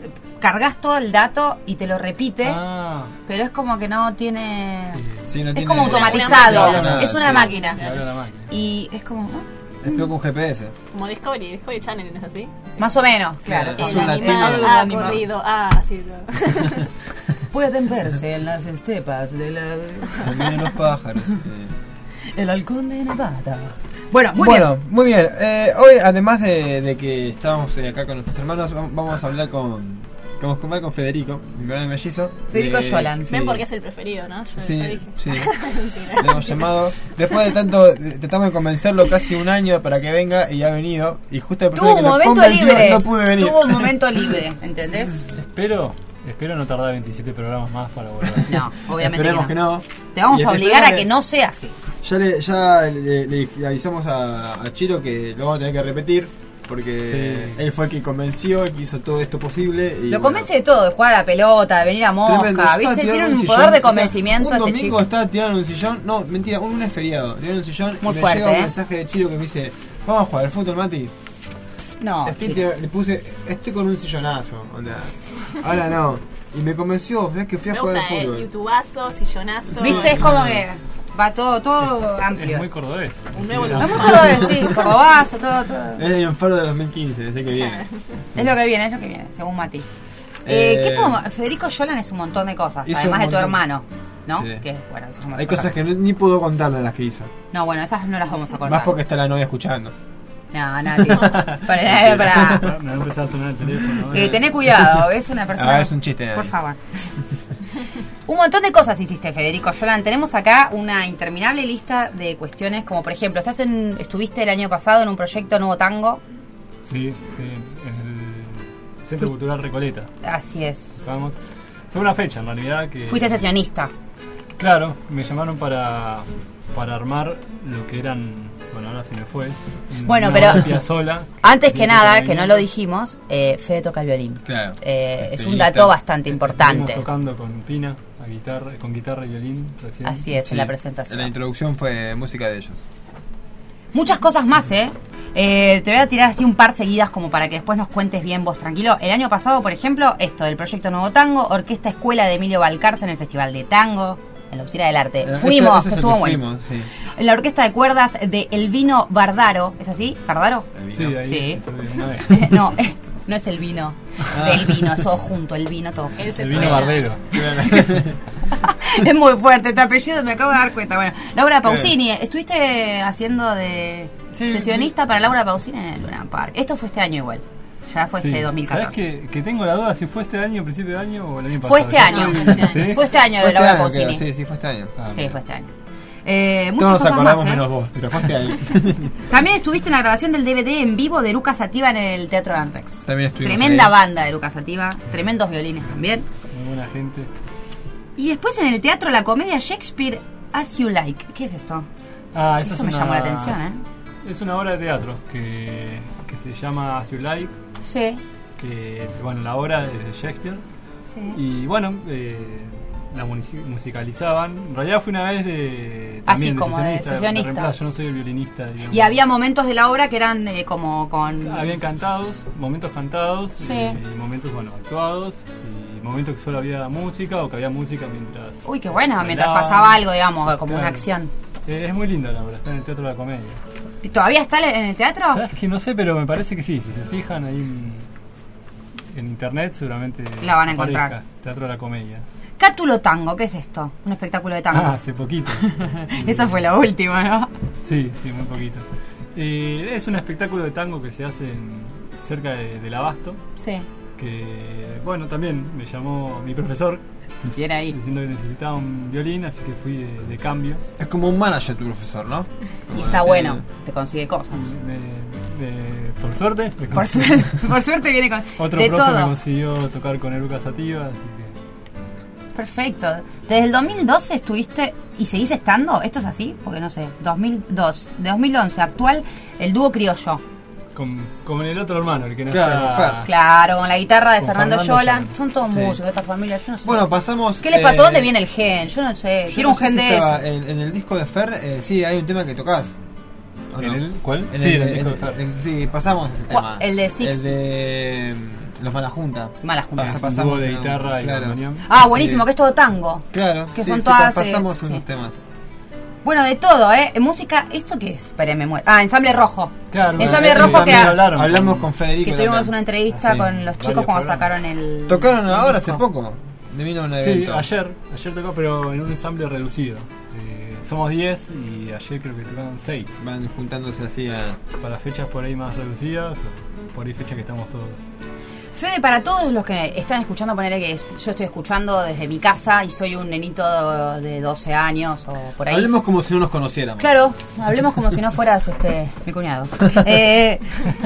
cargas todo el dato y te lo repite, Ah. pero es como que no tiene... Sí, no es tiene- como automatizado, Una máquina. es una Sí. máquina. Te habla la máquina. Y es como... ¿no? Es peor que un G P S. Como Discovery, Discovery Channel, ¿no es así? Más o menos, claro. Claro, sí. es El un animal latino. ha Animal. corrido. Ah, sí. Todo. Pueden verse en las estepas de la... También los pájaros. eh. El halcón de Nevada. Bueno, muy bueno, bien. muy bien. Eh, hoy, además de, de que estábamos eh, acá con nuestros hermanos, vam- vamos a hablar con, con, con, con Federico, mi gran mellizo. Federico de- Yolan. sí. Ven porque es el preferido, ¿no? Yo, Sí, yo dije. sí. Mentira. Le hemos llamado. Después de tanto, eh, tratamos de convencerlo casi un año para que venga y ha venido. Y justo la persona Tuvo que un lo momento convenció libre. no pude venir. Tuvo un momento libre, ¿entendés? Espero, espero no tardar veintisiete programas más para volver. No, obviamente Esperemos que que no. no. Te vamos Y a obligar a esperemos que no sea así. Ya le, ya le, le avisamos a, a Chiro que lo vamos a tener que repetir. Porque Sí. él fue el que convenció, el que hizo todo esto posible. Y Lo bueno, convence de todo, de jugar a la pelota, de venir a tremendo. Yo Mosca, estaba ¿viste? tirado Tiene en un sillón, poder de o sea, convencimiento un este domingo chico. estaba tirado en un sillón. No, mentira, un lunes feriado. Tirado en un sillón Muy y me fuerte, llega un ¿eh? mensaje de Chiro que me dice: Vamos a jugar al fútbol, Mati. No, Estoy chico. tira- le puse: Estoy con un sillonazo. Onda. Ahora no. Y me convenció, ves que fui a Me jugar gusta, al ¿eh? fútbol. YouTubeazo, sillonazo. ¿Viste? Es como que va todo, todo amplio. Es muy cordobés. Un nuevo Sí, lugar. Es muy cordobés, sí, cordobazo, todo, todo. Es el Faro de dos mil quince, desde que viene. Es lo que viene, es lo que viene, según Mati. Eh, Eh, ¿qué podemos- Federico Yolan es un montón de cosas, hizo además un de tu montón. hermano, ¿no? Sí. Que, bueno, eso somos Hay otras cosas que no- ni puedo contar de las que hizo. No, bueno, esas no las vamos a contar. Más porque está la novia escuchando. No, no, tío. Para, para. Me ha empezado a sonar el teléfono. Eh, tené cuidado, es una persona... Ah, es un chiste. Por favor. Un montón de cosas hiciste, Federico Yolan. Tenemos acá una interminable lista de cuestiones, como por ejemplo, estás en, estuviste el año pasado en un proyecto Nuevo Tango. Sí, sí, en el Centro Cultural Recoleta. Así es. Vamos. Fue una fecha en realidad que... Fuiste sesionista. Claro, me llamaron para, para armar lo que eran... Bueno, ahora se me fue. Bueno, una pero- obra de Piazzolla. Antes que Bien, nada, bien, que no bien. lo dijimos, eh, Fede toca el violín. Claro. Eh, es un Violinista. dato bastante Estuvimos importante. tocando con Pina, a guitarra, con guitarra y violín recién. Así es, Sí, en la En la presentación. introducción fue música de ellos. Muchas cosas más, ¿eh? Eh, Te voy a tirar así un par seguidas como para que después nos cuentes bien vos, tranquilo. El año pasado, por ejemplo, esto del proyecto Nuevo Tango, Orquesta Escuela de Emilio Balcarce en el Festival de Tango, en la Usina del Arte. Eh, Fuimos, eso- eso es que el estuvo que bueno. fuimos, sí. En la Orquesta de Cuerdas de Elvino Bardaro, ¿es así? ¿Bardaro? El Sí, vino. ahí Sí. estuve una vez. No, eh, no es el vino. Del vino, es todo junto, el vino, todo junto. Él se El fue vino a- barbero. Es muy fuerte este apellido, me acabo de dar cuenta. Bueno, Laura Pausini, estuviste haciendo de Sí, sesionista para Laura Pausini en el Luna Park. Esto fue este año igual. Ya fue Sí. este dos mil ¿Sabés catorce. que, que tengo la duda si fue este año, principio de año o el año pasado? Fue este año. ¿Sí? Fue este año Fue de este Laura año, Pausini. creo, sí, sí, fue este año. Ah, Sí, bien. fue este año. Eh, muchas Todos nos cosas acordamos más, ¿eh? menos vos, pero fue este año. También estuviste en la grabación del D V D en vivo de Lucas Sativa en el Teatro Ampex. También estuvimos Tremenda ahí. banda de Lucas Sativa, tremendos violines también. Muy buena gente. Y después en el Teatro La Comedia Shakespeare As You Like. ¿Qué es esto? Ah, eso Esto es me una- llamó la atención, ¿eh? Es una obra de teatro que, que se llama As You Like, Sí, que, bueno, la obra es de Shakespeare. sí. Y bueno, eh, la munici- musicalizaban. En realidad fue una vez de... Así también como de sesionista, sesionista. reemplazo. Yo no soy el violinista, digamos. Y había momentos de la obra que eran eh, como con... Habían cantados, momentos cantados, Sí. y, y momentos, bueno, actuados, y momentos que solo había música o que había música mientras... Uy, qué bueno, mientras bailaban. pasaba algo, digamos, como una Claro. acción. Eh, es muy linda la obra, está en el Teatro de la Comedia. ¿Y ¿Todavía está en el teatro? ¿Sabes que no sé, pero me parece que sí, si se fijan ahí en, en internet seguramente La van a encontrar. aparezca, Teatro de la Comedia. Cátulo Tango, ¿qué es esto? Un espectáculo de tango. Ah, hace poquito. Eso fue lo último, ¿no? Sí, sí, muy poquito. Eh, es un espectáculo de tango que se hace en- cerca de, del Abasto, Sí. que, bueno, también me llamó mi profesor Bien ahí. diciendo que necesitaba un violín, así que fui de, de cambio. Es como un manager tu profesor, ¿no? Y Como está que- bueno, te consigue cosas. Me- me- por suerte, me Por consiguió- suerte, por suerte viene con... otro de profe me todo. consiguió tocar con Eruca Sativa, así que... Perfecto. Desde el dos mil doce estuviste y seguís estando, ¿esto es así? Porque no sé, dos mil dos, de dos mil once, actual, el dúo criollo. Con, con el otro hermano, el que no Claro, está... Fer. Claro, con la guitarra de Con Fernando, Fernando Yolan. Yolan. Son todos Sí. músicos de esta familia, yo no sé. Bueno, pasamos... ¿Qué les pasó? eh, ¿Dónde viene el gen? Yo no sé, yo quiero no un sé gen si de estaba eso. En, en el disco de Fer, eh, sí, hay un tema que tocas. ¿O ¿En no? el cuál? En Sí, el, en el disco en- de Fer. en- sí, pasamos ese ¿Cuál? tema. ¿El de Six? El de... Los Malajunta. Malajunta. Pasa- Un pasamos dúo de una- guitarra y claro. bandoneón. Ah, buenísimo, que es todo tango. Claro, Que sí, son sí, todas, pa- pasamos eh, unos sí. temas. Bueno, de todo, ¿eh? En música, ¿esto qué es? Espere, me muero. Ah, Ensamble Rojo. Claro, Ensamble Eh, Rojo que, también ha- hablaron hablamos con- con Federico. que tuvimos también. una entrevista Sí. con los chicos Varios cuando programas. sacaron el... Tocaron el ahora, disco. hace poco. De vino un Sí, evento. ayer, ayer tocó, pero en un ensamble reducido. Eh, somos diez y ayer creo que tocaron seis. Van juntándose así a... Para fechas por ahí más reducidas, o por ahí fechas que estamos todos. Fede, para todos los que están escuchando, ponerle que yo estoy escuchando desde mi casa y soy un nenito de doce años o por ahí. Hablemos como si no nos conociéramos. Claro, hablemos como si no fueras este mi cuñado. Eh,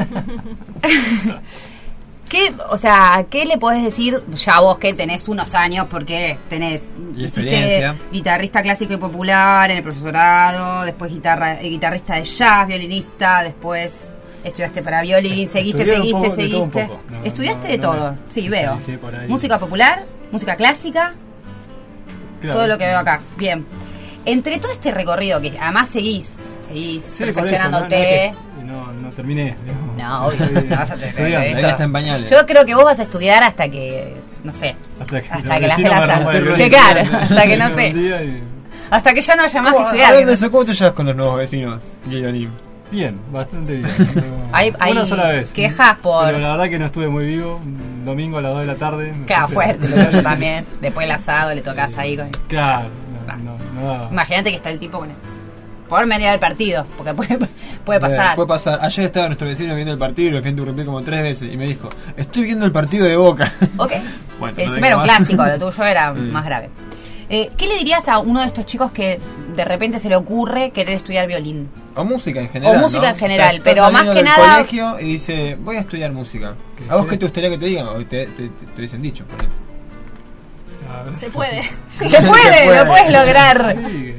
¿Qué, o sea, qué le podés decir ya vos que tenés unos años porque tenés Y hiciste experiencia. guitarrista clásico y popular en el profesorado, después guitarra, eh, guitarrista de jazz, violinista, después estudiaste para violín, seguiste, Estudié un seguiste, poco- de todo un seguiste. poco. No, Estudiaste no, de no todo, me- sí, me veo. salicé por ahí. Música popular, música clásica, Claro. todo lo que veo acá. Bien. Entre todo este recorrido que además seguís, seguís Sí, por eso, perfeccionándote. no, no, es que- no, no terminé. digamos. No, obvio, Estoy no vas a tener estudiando. esto. Ahí está en pañales. Yo creo que vos vas a estudiar hasta que, no sé, Hasta que, hasta los que las vecinos me pelas rompan el salgan. violín. Sí, claro, hasta que no Un sé. día y- hasta que ya no haya más que ¿Cómo, estudiar. hablando que de no- eso, ¿cómo te llevas con los nuevos vecinos, Guillonín? Bien, bastante bien. Hay- hay Una sola vez. quejas por- Pero la verdad que no estuve muy vivo. Un domingo a las dos de la tarde. me Queda puse- fuerte, lo tuyo también. Después el asado le tocas ahí con... Claro, no, no, no daba. Imagínate que está el tipo con el... Por venir al partido, porque puede, puede pasar. Eh, puede pasar. Ayer estaba nuestro vecino viendo el partido y lo fui a interrumpir como tres veces. Y me dijo, estoy viendo el partido de Boca. Ok. Bueno, no Encima digo era un más. clásico, lo tuyo era Sí. más grave. Eh, ¿Qué le dirías a uno de estos chicos que de repente se le ocurre querer estudiar violín? O música en general. O música ¿no? en general, Estás pero más saliendo que del nada- colegio y dice, voy a estudiar música. ¿A vos qué te gustaría que te digan? O te, te, te, te hubiesen dicho. por ahí. Se puede. Se puede, puede. lo puedes lograr. Sí,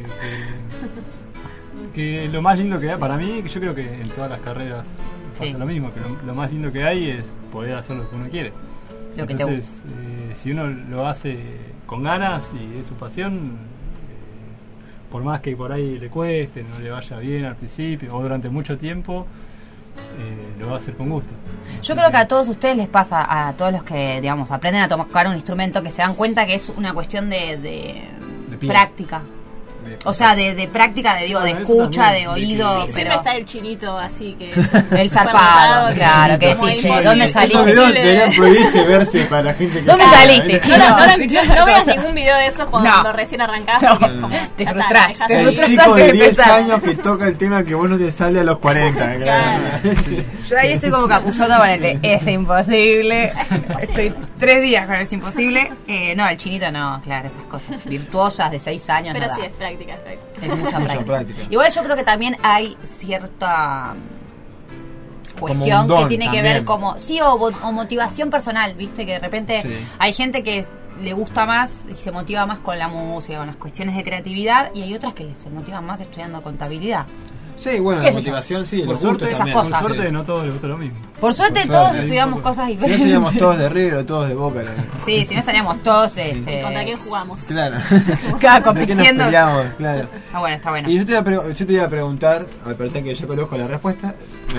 que, que lo más lindo que hay para mí, que yo creo que en todas las carreras pasa Sí. lo mismo, que lo, lo más lindo que hay es poder hacer lo que uno quiere. Lo que te Entonces, eh, si uno lo hace con ganas y es su pasión, eh, por más que por ahí le cueste, no le vaya bien al principio o durante mucho tiempo, eh, lo va a hacer con gusto. Yo creo que a todos ustedes les pasa, a todos los que, digamos, aprenden a tocar un instrumento, que se dan cuenta que es una cuestión de, de De pie. práctica. O sea, de, de práctica, de digo, de Bueno, eso escucha, también, de de que- oído, Sí, pero... siempre está el chinito así que El zarpado, claro, que como sí, che, imposible. ¿dónde Esos saliste? videos deberían prohibirse verse para la gente que... ¿Dónde Ah, saliste, ¿viste? chino? No, no, no, no veas ningún video de esos cuando, No. cuando recién arrancás, No. porque es como, Te ya está, frustrás, dejás te ahí. El frustrás. chico antes de de diez empezar. años que toca el tema que vos no te sale a los cuarenta. Claro. Yo ahí estoy como Capuzotto con el de es imposible. Estoy tres días con el es imposible. Eh, no, el chinito no, claro, esas cosas virtuosas de seis años. Pero no sí, da. es práctica, es práctica. Es mucha Mucha práctica. práctica. Igual yo creo que también hay cierta cuestión un don que tiene que también. ver como sí o, vo- o motivación personal, viste, que de repente Sí. hay gente que le gusta más y se motiva más con la música, con las cuestiones de creatividad, y hay otras que se motivan más estudiando contabilidad. Sí, bueno, ¿Qué la sé yo? motivación sí, Por los suerte, gustos esas también. cosas. Por Sí. suerte no todos les gusta lo mismo. Por suerte Por todos suerte, estudiamos hay un poco. cosas Si no diferentes. seríamos todos de River o todos de Boca. ¿no? Sí, si no estaríamos todos este, ¿Contra quién jugamos? Claro. Claro, ¿De qué nos compitiendo. peleamos? Claro. Ah, bueno, está bueno. Y yo te iba a, pre- yo te iba a preguntar, aparte que yo conozco la respuesta.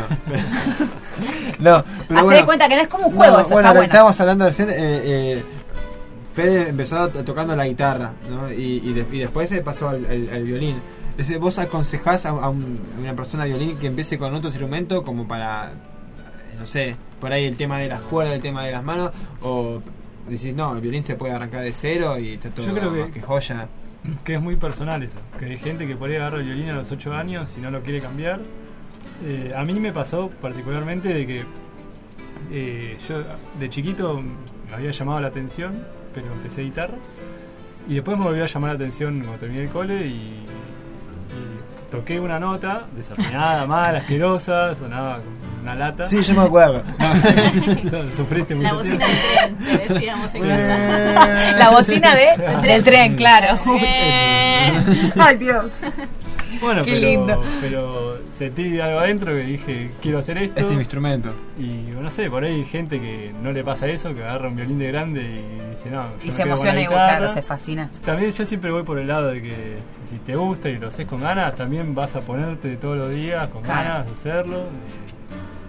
No. No, pero Hacé bueno. de cuenta que no es como un juego, No, eso bueno, está lo que bueno. estábamos hablando recién, eh, eh, Fede empezó to- tocando la guitarra, ¿no? Y, y, de- y después se pasó al, al- al violín. Entonces, ¿vos aconsejás a, a un- a una persona de violín que empiece con otro instrumento como para, eh, no sé, por ahí el tema de las cuerdas, el tema de las manos? ¿O decís, no, el violín se puede arrancar de cero y está todo Yo creo que- más que joya? Que es muy personal eso. Que hay gente que por ahí agarra el violín a los ocho años y no lo quiere cambiar. Eh, a mí me pasó particularmente de que eh, yo de chiquito me había llamado la atención, pero empecé guitarra. Y después me volvió a llamar la atención cuando terminé el cole y, y toqué una nota desafinada, mala, asquerosa, sonaba como una lata. Sí, yo me acuerdo. No, sufriste mucho La bocina tiempo. del tren, te decíamos en casa. La bocina de, del tren, claro. Eh. Ay, Dios. Bueno, Qué pero, lindo. pero sentí algo adentro que dije, quiero hacer esto. Este es mi instrumento. Y no sé, por ahí hay gente que no le pasa eso, que agarra un violín de grande y dice, no, yo Y me se quedo con emociona la y guitarra. claro, se fascina. También yo siempre voy por el lado de que si te gusta y lo haces con ganas, también vas a ponerte todos los días con Claro. ganas de hacerlo.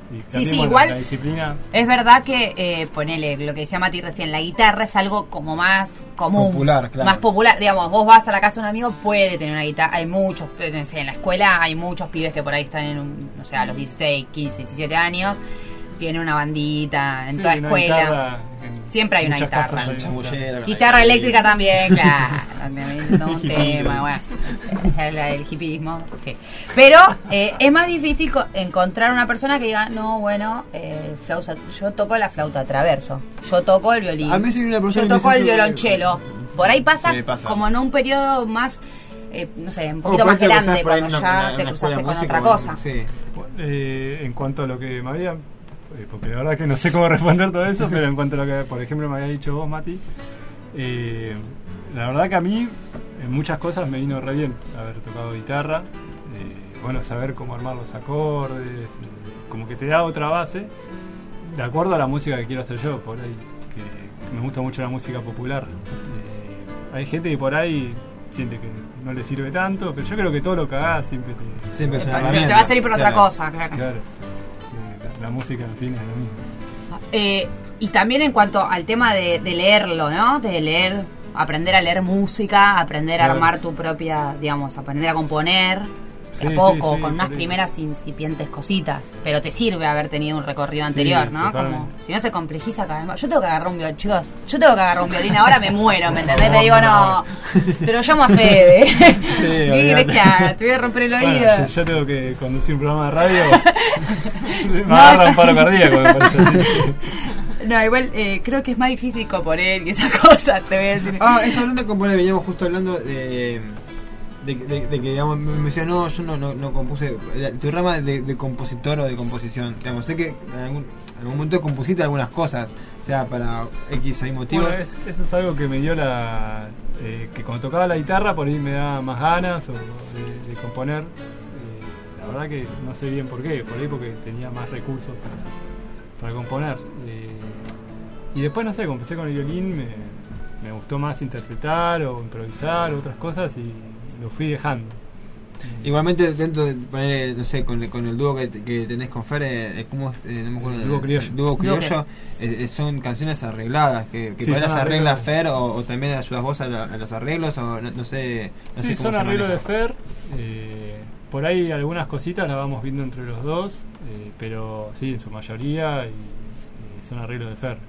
Y Sí, también, sí, bueno, igual la disciplina. es verdad que, eh, ponele lo que decía Mati recién, la guitarra es algo como más común. Popular, claro. Más popular, digamos, vos vas a la casa de un amigo, puede tener una guitarra, hay muchos, no sé, en la escuela hay muchos pibes que por ahí están en un, no sé, a los dieciséis, quince, diecisiete años, tienen una bandita en Sí, toda una escuela. guitarra, en Siempre hay una muchas guitarra. casas hay una Chamullera, Guitarra eléctrica también, claro. Todo un tema, bueno. El, el hipismo, sí. Pero eh, es más difícil co- encontrar una persona que diga, no, bueno, eh, flauta, yo toco la flauta traverso, yo toco el violín, A mí sí una persona yo que me toco el dice, violonchelo. Por ahí pasa, Sí, pasa. como en un periodo más, eh, no sé, un O poquito por más ahí te cruzás grande, por ahí cuando en una- ya en te una cruzaste escuela de con música, otra cosa. Sí. Eh, en cuanto a lo que me había, eh, porque la verdad que no sé cómo responder todo eso, pero en cuanto a lo que, por ejemplo, me había dicho vos, Mati, eh, la verdad que a mí en muchas cosas me vino re bien haber tocado guitarra, eh, bueno, saber cómo armar los acordes, eh, como que te da otra base, de acuerdo a la música que quiero hacer yo, por ahí, que me gusta mucho la música popular. Eh, hay gente que por ahí siente que no le sirve tanto, pero yo creo que todo lo que hagas siempre te... Siempre es una Te- te herramienta. va a servir por otra Claro. cosa, claro. Claro. Eh, La, la música, en fin, es lo mismo. Eh, y también en cuanto al tema de, de leerlo, ¿no? De leer, aprender a leer música, aprender a Claro. armar tu propia, digamos, aprender a componer, Sí, de a poco, sí, sí, con unas por eso. primeras incipientes cositas. Pero te sirve haber tenido un recorrido anterior, ¿no? totalmente. Como, si no se complejiza cada vez más. Yo tengo que agarrar un violín, chicos. Yo tengo que agarrar un violín, ahora me muero, ¿me entendés? No, Te digo, no, no. te lo llamo a Fede. ¿Qué olvidate. querés que haga? Te voy a romper el Bueno, oído. yo, yo tengo que conducir un programa de radio. Me agarra un paro cardíaco, me parece así. No, igual eh, creo que es más difícil componer y esas cosas, te voy a decir. Ah, eso hablando de componer, veníamos justo hablando de, de, de- de que, digamos, me me decía, no, yo no, no, no compuse. eh, Tu rama de, de compositor o de composición, digamos, sé que en algún, en algún momento compusiste algunas cosas, o sea, para X o Y motivos. Bueno, es- eso es algo que me dio la. Eh, que cuando tocaba la guitarra, por ahí me daba más ganas o de, de componer. Eh, la verdad que no sé bien por qué, por ahí porque tenía más recursos para, para componer. Eh, y después, no sé, como empecé con el violín, me, me gustó más interpretar o improvisar, otras cosas, y lo fui dejando. Igualmente, dentro de, poner, no sé, con, con el dúo que, que tenés con Fer, eh, ¿cómo, eh, no me acuerdo? El dúo criollo. El dúo Dúo criollo, eh, eh, son canciones arregladas, que, que Sí, por ahí las son arregla arreglos. Fer, o, o también ayudas vos a, la- a los arreglos, o no, no sé, no Sí, sé cómo son se arreglos de maneja. Fer. eh, por ahí algunas cositas las vamos viendo entre los dos, eh, pero sí, en su mayoría, y, y son arreglos de Fer.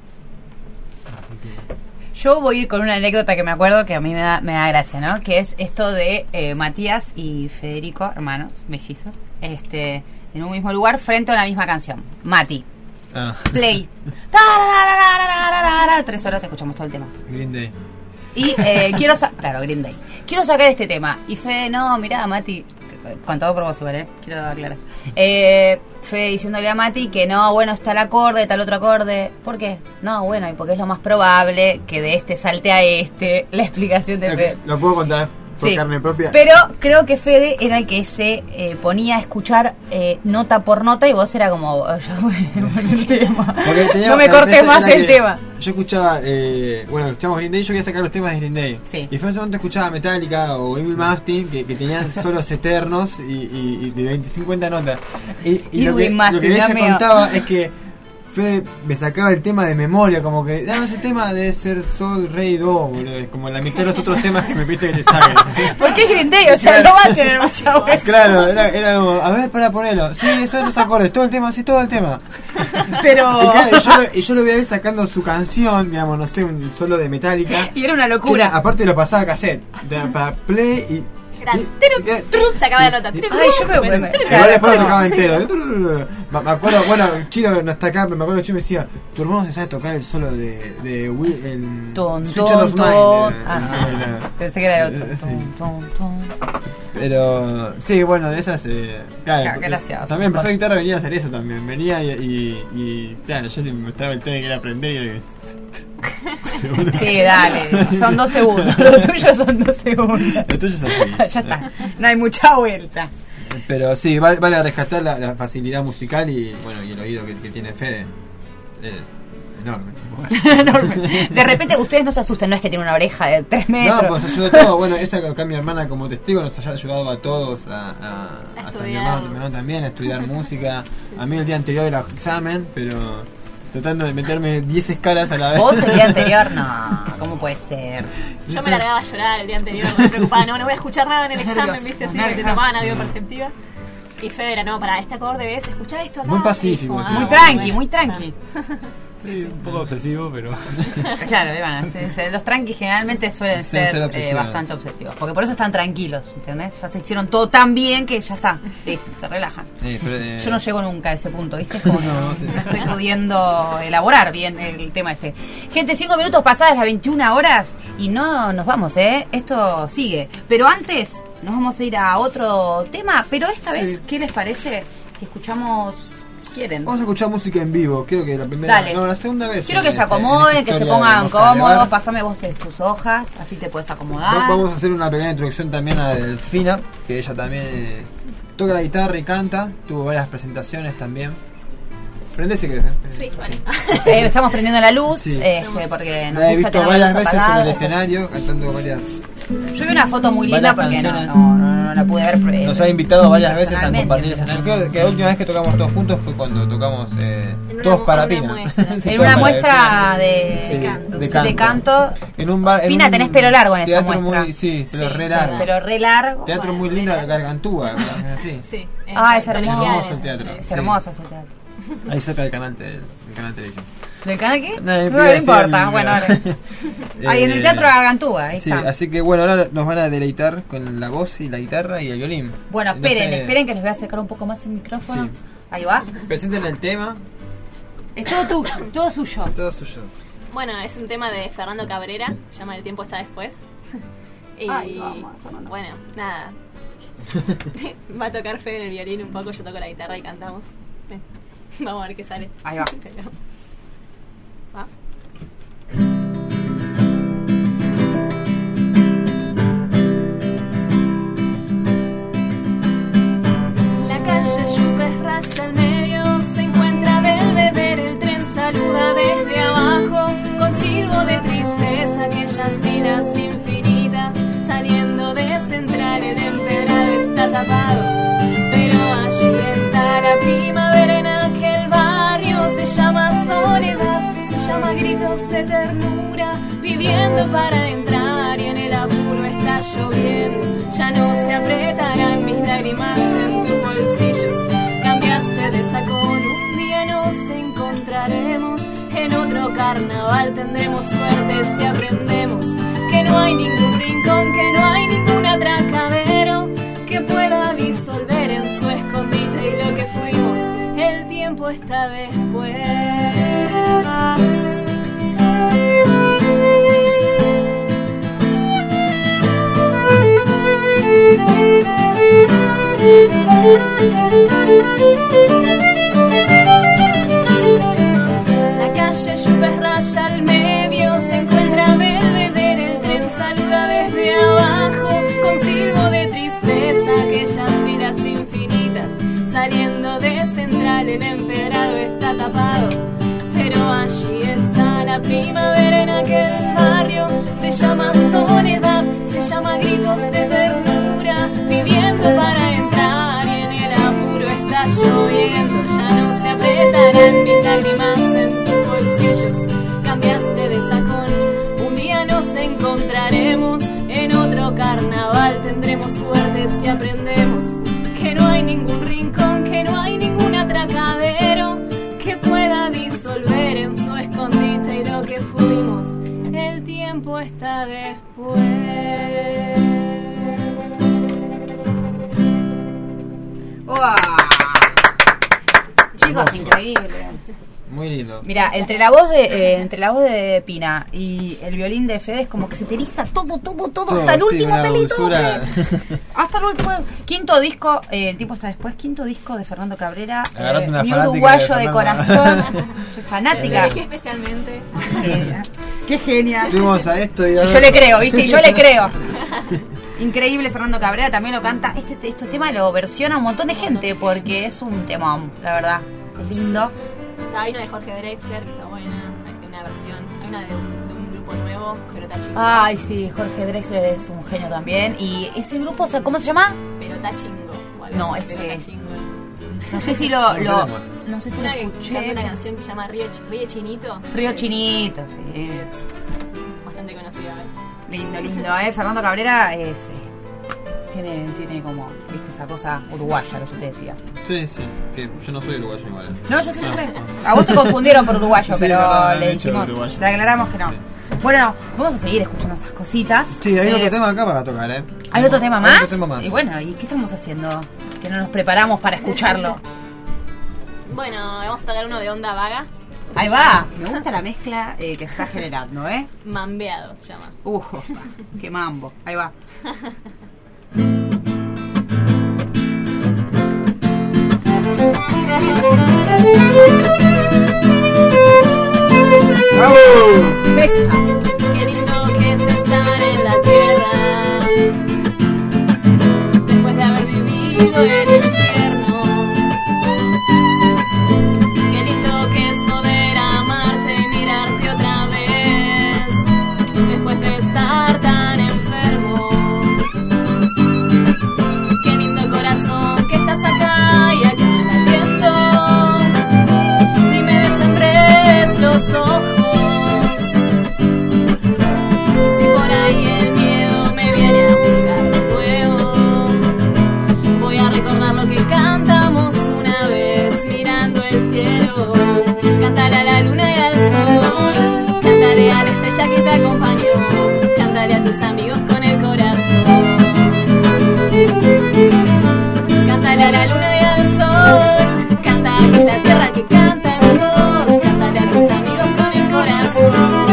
Así que. Yo voy a ir con una anécdota que me acuerdo que a mí me da, me da gracia, ¿no? Que es esto de eh, Matías y Federico, hermanos, mellizos, este, en un mismo lugar frente a una misma canción. Mati, Ah. play. Tararararararara, Tres horas escuchamos todo el tema. Green Day. Y eh, quiero sa- claro, Green Day. Quiero sacar este tema. Y Fede, no, mirá, Mati, contado por vos igual, ¿eh? Quiero aclarar. Eh, Fede diciéndole a Mati que no, bueno, está el acorde, tal otro acorde. ¿Por qué? No, bueno, y porque es lo más probable que de este salte a este. La explicación de Fede. Lo puedo contar por Sí. carne propia. Pero creo que Fede era el que se eh, ponía a escuchar eh, nota por nota y vos era como, "Oh, ya, bueno, bueno, el tema. Porque tenía- no me la cortes cosa más era el que tema. Yo escuchaba, eh, bueno, escuchamos Green Day, yo quería sacar los temas de Green Day. Sí. Y fue en ese momento escuchaba Metallica o Emil Mastin, que, que tenían solos eternos y, y, y de veinte, cincuenta notas. Y, y lo, que, Edwin Mastin, lo que ella Dios mío. contaba es que Fede me sacaba el tema de memoria, como que, ah, ese tema debe ser Sol, Rey, Do, boludo. Es como la mitad de los otros temas que me pide que te saquen. Porque es Green Day, o sea, no va a tener mucha vuelta. Claro, era, era como, a ver, para ponerlo. Sí, esos son los acordes, todo el tema, sí, todo el tema. Pero. Y, claro, y yo, lo- y yo lo veía a él sacando su canción, digamos, no sé, un solo de Metallica. Y era una Que locura. era- aparte lo pasaba a cassette, de- para play y. Era y- tru, y- tru, sacaba la nota. Ay, yo me- me- me- Igual después lo tocaba entero. Me me acuerdo, bueno, Chino no está acá, pero me acuerdo que Chino me decía, tu hermano se sabe tocar el solo de, de Will, el Ton, Switch ton, on Us Mine, ton. eh, Ajá. eh, Pensé que era el otro. eh, sí. Ton, ton, ton. Pero sí, bueno, de esas. Eh, claro, Qué gracioso. también el profesor de guitarra venía a hacer eso también. Venía y, y, y claro, yo me mostraba el tema que quería aprender y era que. Sí, dale. Son dos segundos. Lo tuyo son dos segundos. Lo tuyo es así. Ya está. No hay mucha vuelta. Pero sí, vale, vale rescatar la, la facilidad musical y bueno y el oído que, que tiene Fede. Eh, enorme. Enorme. De repente, ustedes no se asusten, no es que tiene una oreja de tres metros. No, pues ayuda a todo. Bueno, ella acá mi hermana como testigo nos ha ayudado a todos, a, a, A hasta mi estudiar. hermano, mi hermano también, a estudiar música. A mí el día anterior era examen, pero tratando de meterme diez escalas a la vez. Vos el día anterior, no, ¿cómo puede ser? Yo me largaba a llorar el día anterior, me preocupaba, no, no voy a escuchar nada en el examen, viste, así, que te tomaban audio perceptiva. Y Fede era, no, para este acorde ves, escuchá esto acá. Muy pacífico, Como, sí. ah, Muy bueno, tranqui, bueno. muy tranqui. Sí, un poco obsesivo, pero... Claro, y bueno, se- se- los tranquis generalmente suelen Suelen ser, ser eh, obsesivos. bastante obsesivos. Porque por eso están tranquilos, ¿entendés? Ya se hicieron todo tan bien que ya está. Listo, se relajan. Eh, pero, eh, Yo no llego nunca a ese punto, ¿viste? Es como que No, no, sí. no estoy pudiendo elaborar bien el tema este. Gente, cinco minutos pasadas las veintiuna horas y no nos vamos, ¿eh? Esto sigue. Pero antes nos vamos a ir a otro tema. Pero esta Sí. vez, ¿qué les parece si escuchamos... si quieren? Vamos a escuchar música en vivo, creo que la primera... Dale. No, la segunda vez. Quiero en que se este- acomoden, en que esta se historia pongan de Mosca de cómodos. Bar. Pásame vos de tus hojas, así te puedes acomodar. Va- Vamos a hacer una pequeña introducción también a Delfina, que ella también eh, toca la guitarra y canta. Tuvo varias presentaciones también. Prende si querés, ¿eh? Sí, vale. Eh, estamos prendiendo la luz, Sí. este, porque nos La he gusta visto tener la varias luz veces en apagada. el escenario, cantando varias... Yo vi una foto muy linda Varias porque no, canciones. no, no, no la pude ver. eh, Nos ha invitado varias veces a personalmente, compartir pero- escenario. Creo que la última vez que tocamos todos juntos fue cuando tocamos eh, En una todos mu- para en una Pina. muestra, Sí, En todos una para muestra Pina. de, Sí, canto. de de canto. canto. En un bar, en Pina, un tenés pelo largo en esa teatro muestra. Muy, sí, pero Sí, re largo. Pero re largo. Teatro muy lindo de Gargantúa, es así. Sí. Ah, es colegiales, hermoso el teatro. Es Sí. hermoso ese teatro. Ahí cerca del canal, te- del canal televisión. ¿Del canal qué? No, No, no no, iba a decir importa. el- Bueno, dale. Ahí en el Eh, Teatro de Gargantúa, ahí Sí, está. así que bueno, ahora nos van a deleitar con la voz y la guitarra y el violín. Bueno, Entonces, esperen, esperen que les voy a acercar un poco más el micrófono. Sí. Ahí va. Presenten el tema, Es todo tuyo, todo suyo. todo suyo. Bueno, es un tema de Fernando Cabrera, se llama El tiempo está después. Y Ay, vamos, Fernando. bueno, nada. Va a tocar Fede en el violín un poco, yo toco la guitarra y cantamos. Eh, Vamos a ver qué sale. Ahí va. Pero- va. La calle Yupes raya al medio, se encuentra Belvedere, el tren saluda desde abajo, con silbo de tristeza, aquellas filas infinitas, saliendo de central, el empedrado está tapado, pero allí está la primavera en aquel barrio, se llama soledad, se llama gritos de ternura, pidiendo para entrar y en el apuro está lloviendo, ya no se apretarán mis lágrimas en tus bolsillos, cambiaste de sacón, un día nos encontraremos, en otro carnaval tendremos suerte si aprendemos que no hay ningún rincón, que no hay ningún atracadero que pueda disolver en su escondite y lo que fuimos, el tiempo está después. La calle Yupes raya al medio, se encuentra Belvedere, el tren saluda desde abajo, con silbo de tristeza, aquellas filas infinitas, saliendo de central, el empedrado está tapado, pero allí está la primavera en aquel barrio, se llama soledad, se llama gritos de ternura, pidiendo para entrar y en el apuro está lloviendo, ya no se apretarán mis lágrimas en tus bolsillos, cambiaste de sacón, un día nos encontraremos, en otro carnaval tendremos suerte si aprendemos que no hay ningún rincón, que no hay ningún atracadero que pueda disolver en su escondite y lo que fuimos, el tiempo está después. ¡Wow! Chicos, increíble. Muy lindo. Mira, entre la voz de eh, entre la voz de Pina y el violín de Fede es como que se te eriza todo, todo, todo, Todo, hasta el sí, último una pelito. dulzura. que- Hasta el último. Quinto disco, eh, el tiempo está después. Quinto disco de Fernando Cabrera. Agarrate eh, una mi fanática uruguayo de de, Fernando. corazón. Soy Te fanática. elegí especialmente. Genia. Qué genial. Tuvimos a esto y a Y yo le creo, ¿viste? Y yo le creo. Increíble, Fernando Cabrera también lo canta. Este, este tema lo versiona un montón de gente porque es un temón, la verdad. Es lindo. Está vino de Jorge Drexler, que está buena. una versión, hay una de, de un grupo nuevo, pero está chingo. Ay, sí, Jorge Drexler es un genio también. Y ese grupo, o sea, ¿cómo se llama? Pero está chingo. o algo No, así, ese- pero está chingo. No sé si lo... lo no sé si Una lo que escuché. canta una canción que se llama Río, Chi- Río Chinito. Río Es Chinito, sí. bastante conocida. ¿eh? Lindo, lindo, ¿eh? Fernando Cabrera es... eh, tiene, tiene como, viste, esa cosa uruguaya que yo te decía. Sí, sí, que yo no soy uruguayo igual. No, yo sé, yo sé. A vos te confundieron por uruguayo, Sí, pero verdad, me han le dicho dijimos, uruguayo. le aclaramos que no. Bueno, vamos a seguir escuchando estas cositas. Sí, hay Eh, otro tema acá para tocar, ¿eh? ¿Hay otro tema Hay más? otro tema más. Y bueno, ¿y qué estamos haciendo? Que no nos preparamos para escucharlo. Bueno, vamos a tocar uno de Onda Vaga. Ahí va. Me gusta la mezcla eh, que está generando, ¿eh? Mambeado se llama. Uf, qué mambo. Ahí va. Besa. Qué lindo que es estar en la tierra después de haber vivido el infierno. Qué lindo que es poder amarte y mirarte otra vez después de estar tan enfermo. Qué lindo corazón que estás acá y acá latiendo y me desenredes los ojos. Si por ahí el miedo me viene a buscar de nuevo, voy a recordar lo que cantamos una vez mirando el cielo. Cántale a la luna y al sol, cántale a la estrella que te acompañó, cántale a tus amigos con el corazón. Cántale a la luna y al sol, canta que es la tierra que canta en vos, cántale a tus amigos con el corazón.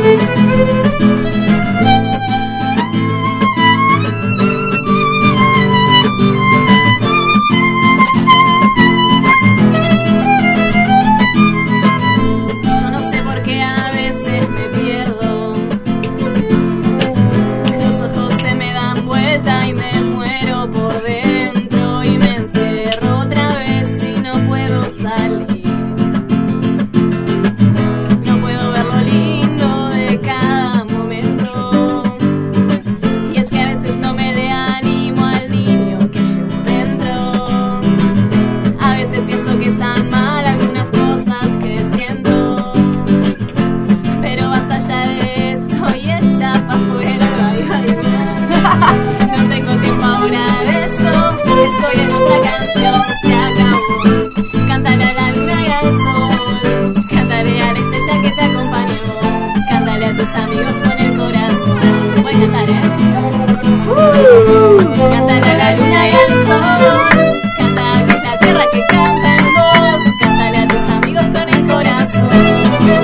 Yo no sé por qué a veces me pierdo. Los ojos se me dan vuelta y me muero por dentro y me encierro otra vez y no puedo salir. No puedo ver lo lindo de cada momento. Y es que a veces no me le animo al niño que llevo dentro. A veces pienso que están mal algunas cosas que siento, pero basta ya de eso y echa pa' afuera, bye, bye, bye. No tengo tiempo ahora de eso, estoy en otra canción, se acabó. Cántale a la luna y al sol, cántale a la estrella que te acompañó, cántale a tus amigos con el corazón. Voy a cantar, ¿eh? Uh, cántale a la luna y al sol, canta que es la tierra que canta en vos, cántale a tus amigos con el corazón.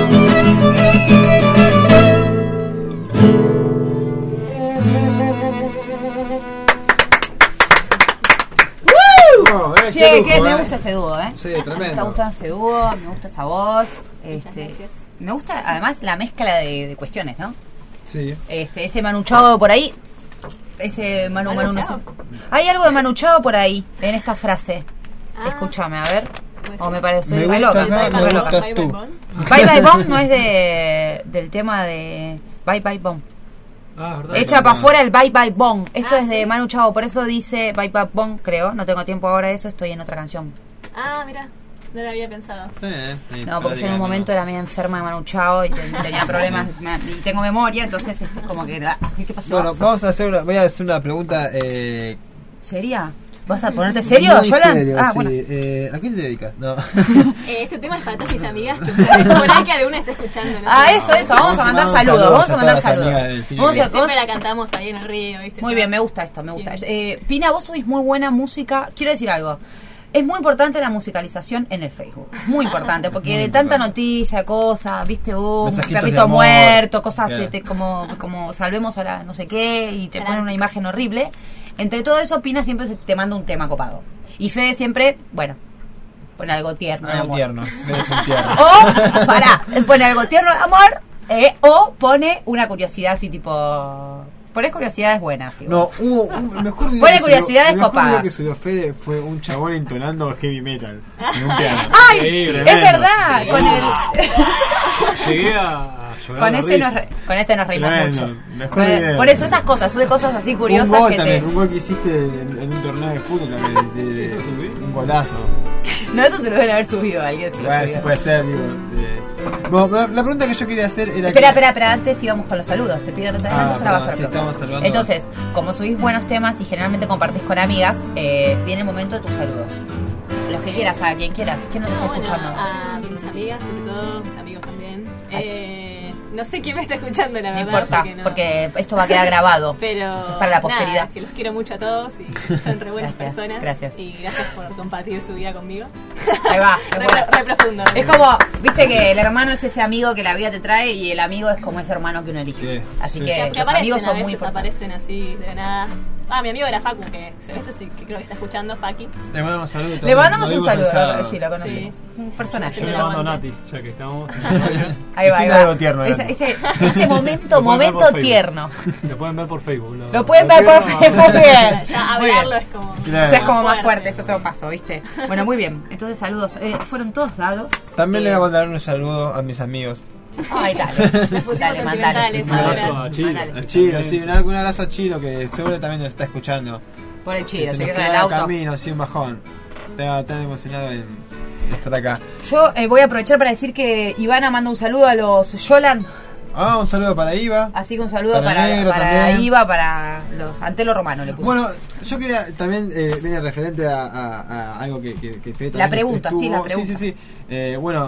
Oh, eh, Che, qué lujo, que me eh. gusta este dúo, ¿eh? Sí, Me tremendo. está gustando este dúo, me gusta esa voz. Este, gracias. me gusta además la mezcla de, de cuestiones, ¿no? Sí. Este, ese Manu Chao por ahí. Ese Manu ¿Manu Manu no sé. Chao? Hay algo de Manu Chao por ahí, en esta frase. Ah. Escúchame, a ver. puede O ser. me parece, estoy Me re gusta loca. acá, estoy me re loca. gustas Bye, tú. bye, Bon. Bye Bye Bomb no es de del tema de Bye Bye Bomb. Ah, verdad. Echa para afuera el Bye Bye Bomb. Esto Ah, es de ¿sí? Manu Chao, por eso dice Bye Bye Bomb, creo. No tengo tiempo ahora de eso, estoy en otra canción. Ah, mira, no lo había pensado. Sí, sí, No, porque yo en un momento era media enferma de Manu Chao y ten- tenía problemas me- y tengo memoria, entonces este es como que ah, ¿qué pasó? Bueno, vamos a hacer una, voy a hacer una pregunta. Eh, ¿Sería? ¿Vas a ponerte serio, muy Yolan? serio, Ah, sí. bueno. Eh, ¿A qué te dedicas? No. Eh, este tema es para todas mis amigas, que por ahí que alguna está escuchando. ¿no? Ah, eso, eso, vamos a mandar saludos, vamos a mandar todas las saludos. amigas del Fino Vamos a, Querido. vamos- Siempre la cantamos ahí en el río, ¿viste? Muy bien, me gusta esto, me gusta. Bien. Eh, Pina, vos subís muy buena música. Quiero decir algo. Es muy importante la musicalización en el Facebook. Muy importante, porque Muy de tanta importante. noticia, cosas, viste, uh, un Mensajitos de perrito amor. muerto, cosas Claro. este, como, como salvemos a la no sé qué, y te Claro. ponen una imagen horrible. Entre todo eso, Pina siempre se- te manda un tema copado. Y Fede siempre, bueno, pone algo tierno de Algo amor. tierno. Eres un tierno. O, pará, pone algo tierno de amor Eh, o pone una curiosidad así tipo... Pones curiosidades buenas. Igual. No, hubo un mejor video. Pone que curiosidades subió, el mejor copadas. video que subió Fede fue un chabón entonando heavy metal en un piano. ¡Ay! Sí, es tremendo. verdad. Con el... Llegué a llorar Con la ese, risa. nos re- con ese nos reímos Tremendo, mucho. mejor Por, video. por eso esas cosas, sube cosas así curiosas un gol que también, te... un gol que hiciste en, en un torneo de fútbol también. De, de- ¿Eso subí? un golazo. No, eso se lo deben haber subido a alguien. Se lo Bueno, subió. sí puede ser, digo. de- Bueno, pero la pregunta que yo quería hacer era. Espera, que... espera, espera, antes íbamos con los saludos. Te pido no te Ah, adelantes, ahora vas a perdón, sí, hacerlo. estamos saludando. Entonces, como subís buenos temas y generalmente compartís con amigas, eh, viene el momento de tus saludos. Los que quieras, a quien quieras. ¿Quién nos está No, bueno, escuchando? a mis amigas, sobre todo, mis amigos también. Eh, no sé quién me está escuchando, la No verdad. importa, porque, no. porque esto va a quedar grabado. Pero Es para la posteridad. nada, que los quiero mucho a todos y son re buenas Gracias, personas. gracias. Y gracias por compartir su vida conmigo. Ahí va. es re, bueno. re profundo. Es como, viste que el hermano es ese amigo que la vida te trae y el amigo es como ese hermano que uno elige. Sí, Así sí. que, Que, que los aparecen amigos a son veces, muy importantes. aparecen así de la nada. Ah, mi amigo era Facu, que ese sí que creo que está escuchando, Faki. Le mandamos saludos. Le mandamos un Lo vimos el saludo, sábado. sí, lo conocemos. Sí. Un personaje. Yo le mando a Nati, ya que estamos. Ahí va, ahí Hiciste va. algo tierno, Ese, Nati. ese, ese momento, Lo pueden ver momento por Facebook. tierno. Lo pueden ver por Facebook. Lo, Lo pueden ver por tierno- Facebook. Muy bien. Ya Muy bien. hablarlo es como. Claro. Ya es como más fuerte. fuerte, es otro paso, ¿viste? Bueno, muy bien. Entonces, saludos. Eh, fueron todos dados. También Eh, le voy a mandar un saludo a mis amigos. Ay, dale. Nos pusimos Dale, mandale. sentimentales Un abrazo ahora. a Chile. Mandale. A Chilo, sí, un, un abrazo a Chilo que seguro también nos está escuchando. Por el Que chido, se se nos queda en el queda auto. camino, sí, un bajón. Estaba tan emocionado en estar acá. Yo eh, voy a aprovechar para decir que Ivana manda un saludo a los Yolan. Ah, un saludo para Iva. Así que un saludo Para para, Negro para también. Iva, para los Antelo Romano le puse. Bueno, yo quería también, eh, viene referente a, a- a algo que, que, que Fede La también pregunta, estuvo. sí, la pregunta. Sí, sí, sí. Eh, bueno,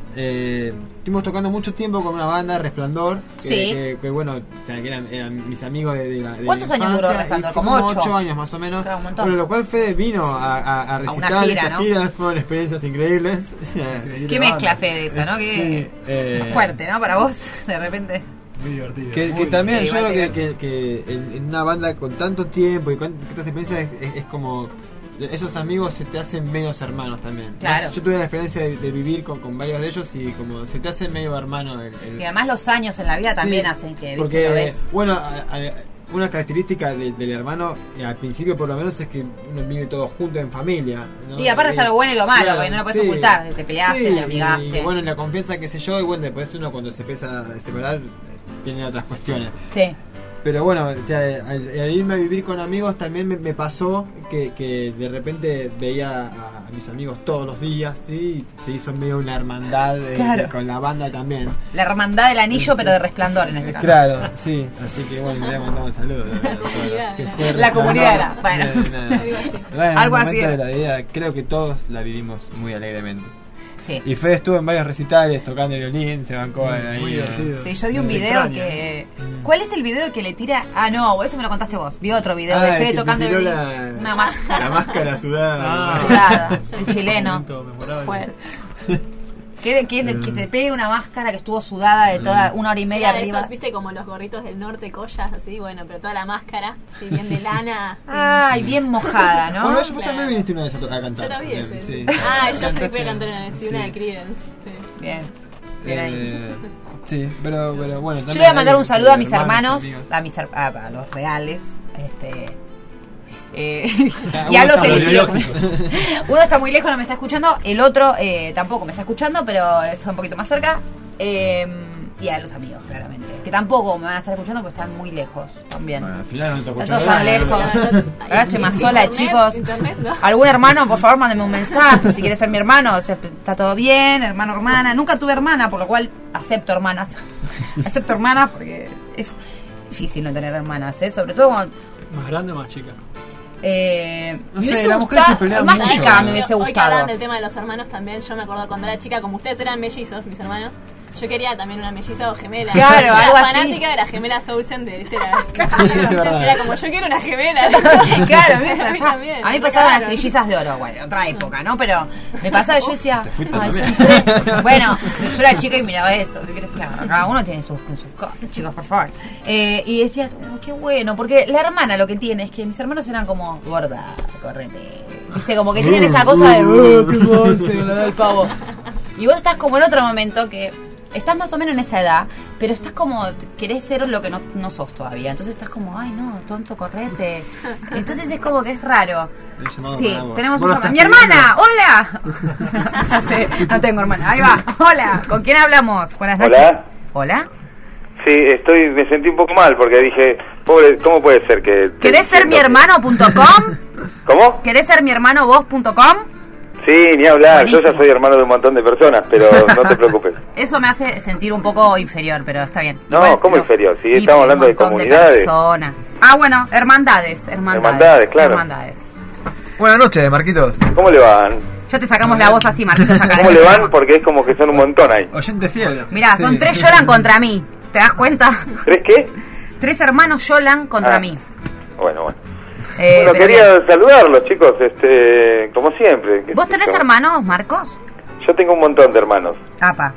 eh, estuvimos tocando mucho tiempo con una banda, Resplandor. Que, Sí. que, que, bueno, o sea, que eran, eran mis amigos de, de la de ¿Cuántos la años duró infancia, Resplandor? y ¿Como fuimos ocho? años más o menos. Claro, un montón. Bueno, lo cual Fede vino a, a, a una recitales, gira, a ¿no? giras, fueron experiencias increíbles. Qué mezcla, Fede, esa, ¿no? Qué Sí, eh, fuerte, ¿no? Para vos, de repente. Muy divertido. Que, muy que también Sí, yo creo igual que, que, que en, en una banda con tanto tiempo y con tantas experiencias es, es- es como esos amigos se te hacen medios hermanos también. Claro. Yo tuve la experiencia de, de vivir con, con varios de ellos y como se te hace medio hermano el, el- Y además los años en la vida también Sí, hacen que, ¿viste? porque Lo ves. bueno a- a- una característica de- del hermano eh, al principio por lo menos es que uno vive todo junto en familia, ¿no? Y aparte Eh, está lo bueno y lo malo, claro, porque no lo puedes sí. ocultar. Te peleaste, Sí, te amigaste. y bueno, en la confianza que sé yo, y bueno, después uno cuando se empieza a separar eh, tiene otras cuestiones. Sí. Pero bueno, o sea, al, al irme a vivir con amigos también me, me pasó que, que de repente veía a, a mis amigos todos los días, ¿sí? Y se hizo medio una hermandad de- Claro. de- con la banda también. La hermandad del anillo, pero de Resplandor en este caso. Claro, sí, así que bueno, me había mandado un saludo. La comunidad, Que era. fue La comunidad era, Resplandor. bueno. Eh, nada. Algo así. Bueno, en Algo el así momento era. de la vida, creo que todos la vivimos muy alegremente. Sí. Y Fede estuvo en varios recitales tocando violín, se bancó ahí. Muy divertido. Sí, yo vi un Se video extraña. que... ¿Cuál es el video que le tira? Ah, no, eso me lo contaste vos. Vi otro video Ah, de el Fede que te tocando tiró el la- violín. Una máscara. La máscara sudada. Ah. Sudada, el chileno. Momento memorable. Fuerte. Que, que, que te pegue una máscara que estuvo sudada de toda una hora y media Era arriba. esos, viste, como los gorritos del norte, collas, así, bueno, pero toda la máscara, si bien de lana. Ay, bien mojada, ¿no? Bueno, vos también viniste una vez a, to- a cantar. Yo lo vi también, ese. sí. Ah, yo fui, Cantaste. fui a cantar una vez, sí, una de Sí. Creedence. Sí. Bien. Bien ahí. Eh, sí, pero, pero bueno. Yo también le voy a mandar hay, un saludo a mis hermanos, hermanos, amigos. a mis her- a, a los reales, este eh, Ah, y uno a los está muy elegidos. lejos. Uno está muy lejos, no me está escuchando, el otro eh, tampoco me está escuchando, pero está un poquito más cerca. Eh, y a los amigos, claramente, que tampoco me van a estar escuchando porque están muy lejos también. Bueno, al final no te Están escucho todos tan nada, lejos. pero- Ahora estoy más sola, Internet, chicos. internet, ¿no? Algún hermano, por favor, mándeme un mensaje. Si quieres ser mi hermano, o sea, está todo bien, hermano, hermana. Nunca tuve hermana, por lo cual acepto hermanas. Acepto hermanas porque es difícil no tener hermanas, ¿eh? Sobre todo cuando. ¿Más grande o más chica? Eh, No me sé, hubiese las mujeres se gustado- pelean más mucho. chica me hubiese Hoy que gustado. hablaban del tema de los hermanos también, yo me acuerdo cuando era chica, como ustedes eran mellizos, mis hermanos, yo quería también una melliza o gemela. Claro, Yo era algo así. fanática de la gemela Olsen de este era, es verdad. era como yo quiero una gemela. Claro, a mí me A mí pasaba, también, a mí me pasaban las cagaron. trillizas de oro, bueno, otra época, ¿no? Pero me pasaba, yo decía, Te fuiste ay, también. son tres. Bueno, yo era chica y miraba eso, ¿qué querés que haga? Cada uno tiene sus, sus cosas, chicos, por favor. Eh, y decía, oh, qué bueno, porque la hermana lo que tiene es que mis hermanos eran como, gorda, correte, viste, como que tienen esa cosa de, oh, qué dulce, la da el pavo. Y vos estás como en otro momento que estás más o menos en esa edad, pero estás como, querés ser lo que no, no sos todavía. Entonces estás como, ay no, tonto, correte. Entonces es como que es raro. Sí, tenemos un ¡mi hermana! ¡Hola! Ya sé, no tengo hermana. Ahí va. Hola, ¿con quién hablamos? Buenas noches. Hola. Hola. Sí, estoy, me sentí un poco mal porque dije, pobre, ¿cómo puede ser que... ¿Querés ser mi hermano punto com? ¿Cómo? ¿Querés ser mi hermano vos punto com? Sí, ni hablar, Buenísimo. yo ya soy hermano de un montón de personas, pero no te preocupes. Eso me hace sentir un poco inferior, pero está bien. No, Igual, ¿cómo no. inferior? Sí, Y estamos un hablando de montón comunidades. personas. Ah, bueno, hermandades, hermandades. Hermandades, claro. Hermandades. Buenas noches, Marquitos. ¿Cómo le van? Ya te sacamos la voz así, Marquitos, acá. ¿Cómo le van? Porque es como que son un montón ahí. Oyente fiel. Mirá, son Sí. tres lloran contra mí. ¿Te das cuenta? ¿Tres qué? Tres hermanos lloran contra Ah. mí. Bueno, bueno. Eh, bueno, pero quería bien. saludarlos, chicos, este, como siempre. ¿Vos tenés Yo- hermanos, Marcos? Yo tengo un montón de hermanos. Apa.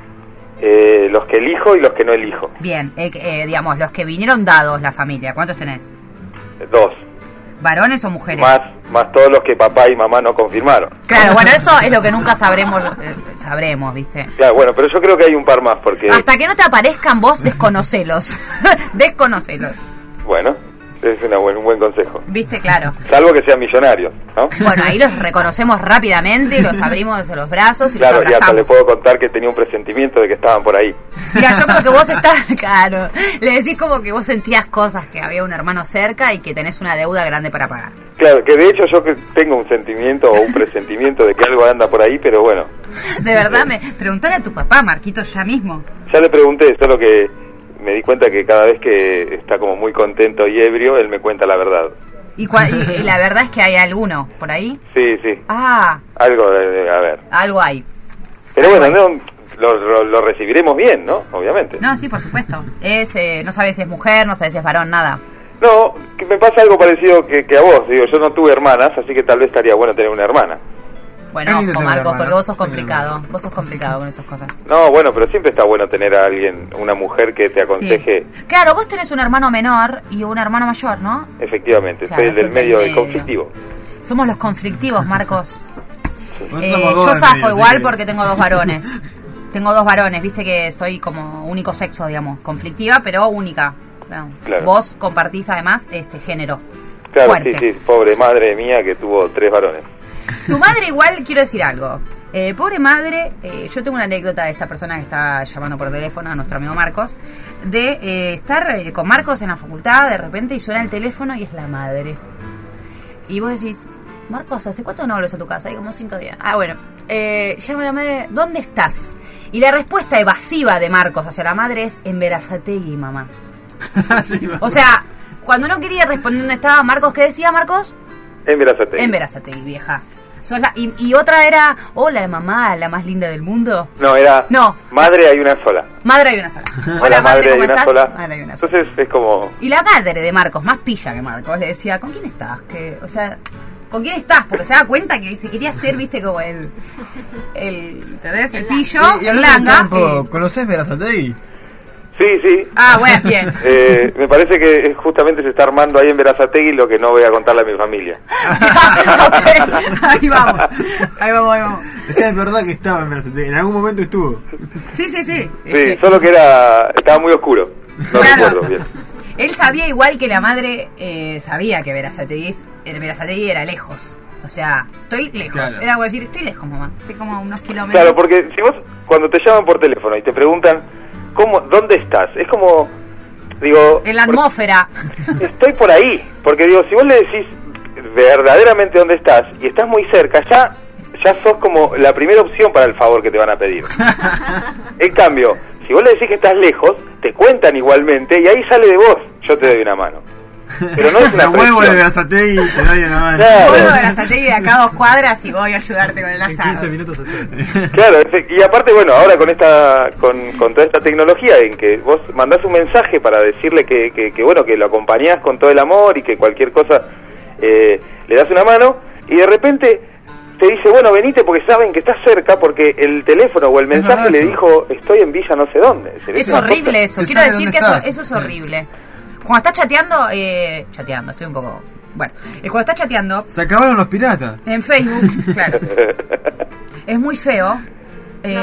Eh, los que elijo y los que no elijo. Bien, eh, eh, digamos, los que vinieron dados la familia. ¿Cuántos tenés? Dos. ¿Varones o mujeres? Más, más todos los que papá y mamá no confirmaron. Claro, bueno, eso es lo que nunca sabremos, eh, sabremos, ¿viste? Claro, bueno, pero yo creo que hay un par más porque, Hasta que no te aparezcan vos, desconocelos. Desconocelos. bueno, es una buen, un buen consejo. ¿Viste? Claro. Salvo que sean millonarios, ¿no? Bueno, ahí los reconocemos rápidamente, los abrimos de los brazos y Claro, los y hasta le abrazamos. puedo contar que tenía un presentimiento de que estaban por ahí. Mira, yo creo que vos estás, claro, le decís como que vos sentías cosas, que había un hermano cerca y que tenés una deuda grande para pagar. Claro, que de hecho yo que tengo un sentimiento o un presentimiento de que algo anda por ahí, pero bueno, De verdad, me preguntale a tu papá, Marquitos, ya mismo. ya le pregunté, solo que me di cuenta que cada vez que está como muy contento y ebrio, él me cuenta la verdad. Y, cua- y- y la verdad es que hay alguno por ahí. Sí, sí, Ah, algo de, de- a ver. algo hay. Pero bueno, no, lo, lo, lo recibiremos bien, ¿no? Obviamente. No, sí, por supuesto. Es, eh, no sabes si es mujer, no sabes si es varón, nada. No, que me pasa algo parecido que, que a vos. Digo, yo no tuve hermanas, así que tal vez estaría bueno tener una hermana. Bueno, Es lindo ojo, tener Marcos, hermano. porque vos sos complicado. Vos sos complicado con esas cosas. No, bueno, pero siempre está bueno tener a alguien, una mujer que te aconseje. Claro, vos tenés un hermano menor y un hermano mayor, ¿no? Efectivamente, Claro, soy el del sos del medio, el medio. conflictivo. Somos los conflictivos, Marcos. Nosotros Eh, somos dos yo del zafo medio, así igual que- porque tengo dos varones. Tengo dos varones, viste que soy como único sexo, digamos. Conflictiva, pero única. No. Claro. Vos compartís además este género. Claro, Fuerte. sí, sí, pobre madre mía que tuvo tres varones. Tu madre igual, quiero decir algo. Eh, pobre madre, eh, yo tengo una anécdota de esta persona que está llamando por teléfono, a nuestro amigo Marcos, de eh, estar eh, con Marcos en la facultad de repente y suena el teléfono y es la madre. Y vos decís, Marcos, ¿hace cuánto no hablas a tu casa? Hay como cinco días. Ah, bueno. Eh, llama a la madre, ¿dónde estás? Y la respuesta evasiva de Marcos hacia la madre es en Berazategui, mamá. O sea, cuando no quería responder dónde estaba Marcos, ¿qué decía Marcos? En Berazategui. En Berazategui, vieja. Sos la- y, y otra era, hola mamá, la más linda del mundo. No, era No. madre hay una sola. Madre hay una sola. Hola, Hola madre, hay ¿cómo una estás? sola. Madre hay una sola. Entonces es como, Y la madre de Marcos, más pilla que Marcos, le decía, ¿con quién estás? Que, o sea, ¿con quién estás? Porque se da cuenta que se quería hacer, viste, como el, el, ¿entendés? El pillo, Y, y el al mismo langa. tiempo, eh, ¿conocés Berazategui? sí, sí. Ah, bueno, bien. Eh, me parece que justamente se está armando ahí en Berazategui lo que no voy a contarle a mi familia. Ok, ahí vamos. Ahí vamos, ahí vamos. O sea, es verdad que estaba en Berazategui. En algún momento estuvo. Sí, sí, sí. Sí, solo que era estaba muy oscuro. No Claro. recuerdo bien. Él sabía igual que la madre eh, sabía que Berazategui, el Berazategui era lejos. O sea, estoy lejos. Claro. Era como decir, estoy lejos, mamá. Estoy como a unos kilómetros. Claro, porque si vos cuando te llaman por teléfono y te preguntan cómo, ¿dónde estás? Es como, digo, En la atmósfera. estoy por ahí. Porque digo, si vos le decís verdaderamente dónde estás y estás muy cerca, ya ya sos como la primera opción para el favor que te van a pedir. En cambio, si vos le decís que estás lejos, te cuentan igualmente y ahí sale de vos, yo te doy una mano. Pero no es una Los huevos de presión. Berazategui te doy una mano. Claro. Vuelvo de Berazategui de acá a dos cuadras y voy a ayudarte con el asado. minutos Claro, efe- y aparte, bueno, ahora con esta con, con toda esta tecnología en que vos mandás un mensaje para decirle que, que, que, bueno, que lo acompañás con todo el amor y que cualquier cosa eh, le das una mano, y de repente te dice, bueno, venite porque saben que estás cerca, porque el teléfono o el mensaje verdad le eso. dijo, estoy en Villa no sé dónde. Se ve Es una horrible cosa- eso. Te Quiero sabe decir dónde que eso, estás. eso es horrible. Cuando estás chateando, eh, chateando, estoy un poco... Bueno, eh, cuando estás chateando Se acabaron los piratas. en Facebook, claro, es muy feo. Eh,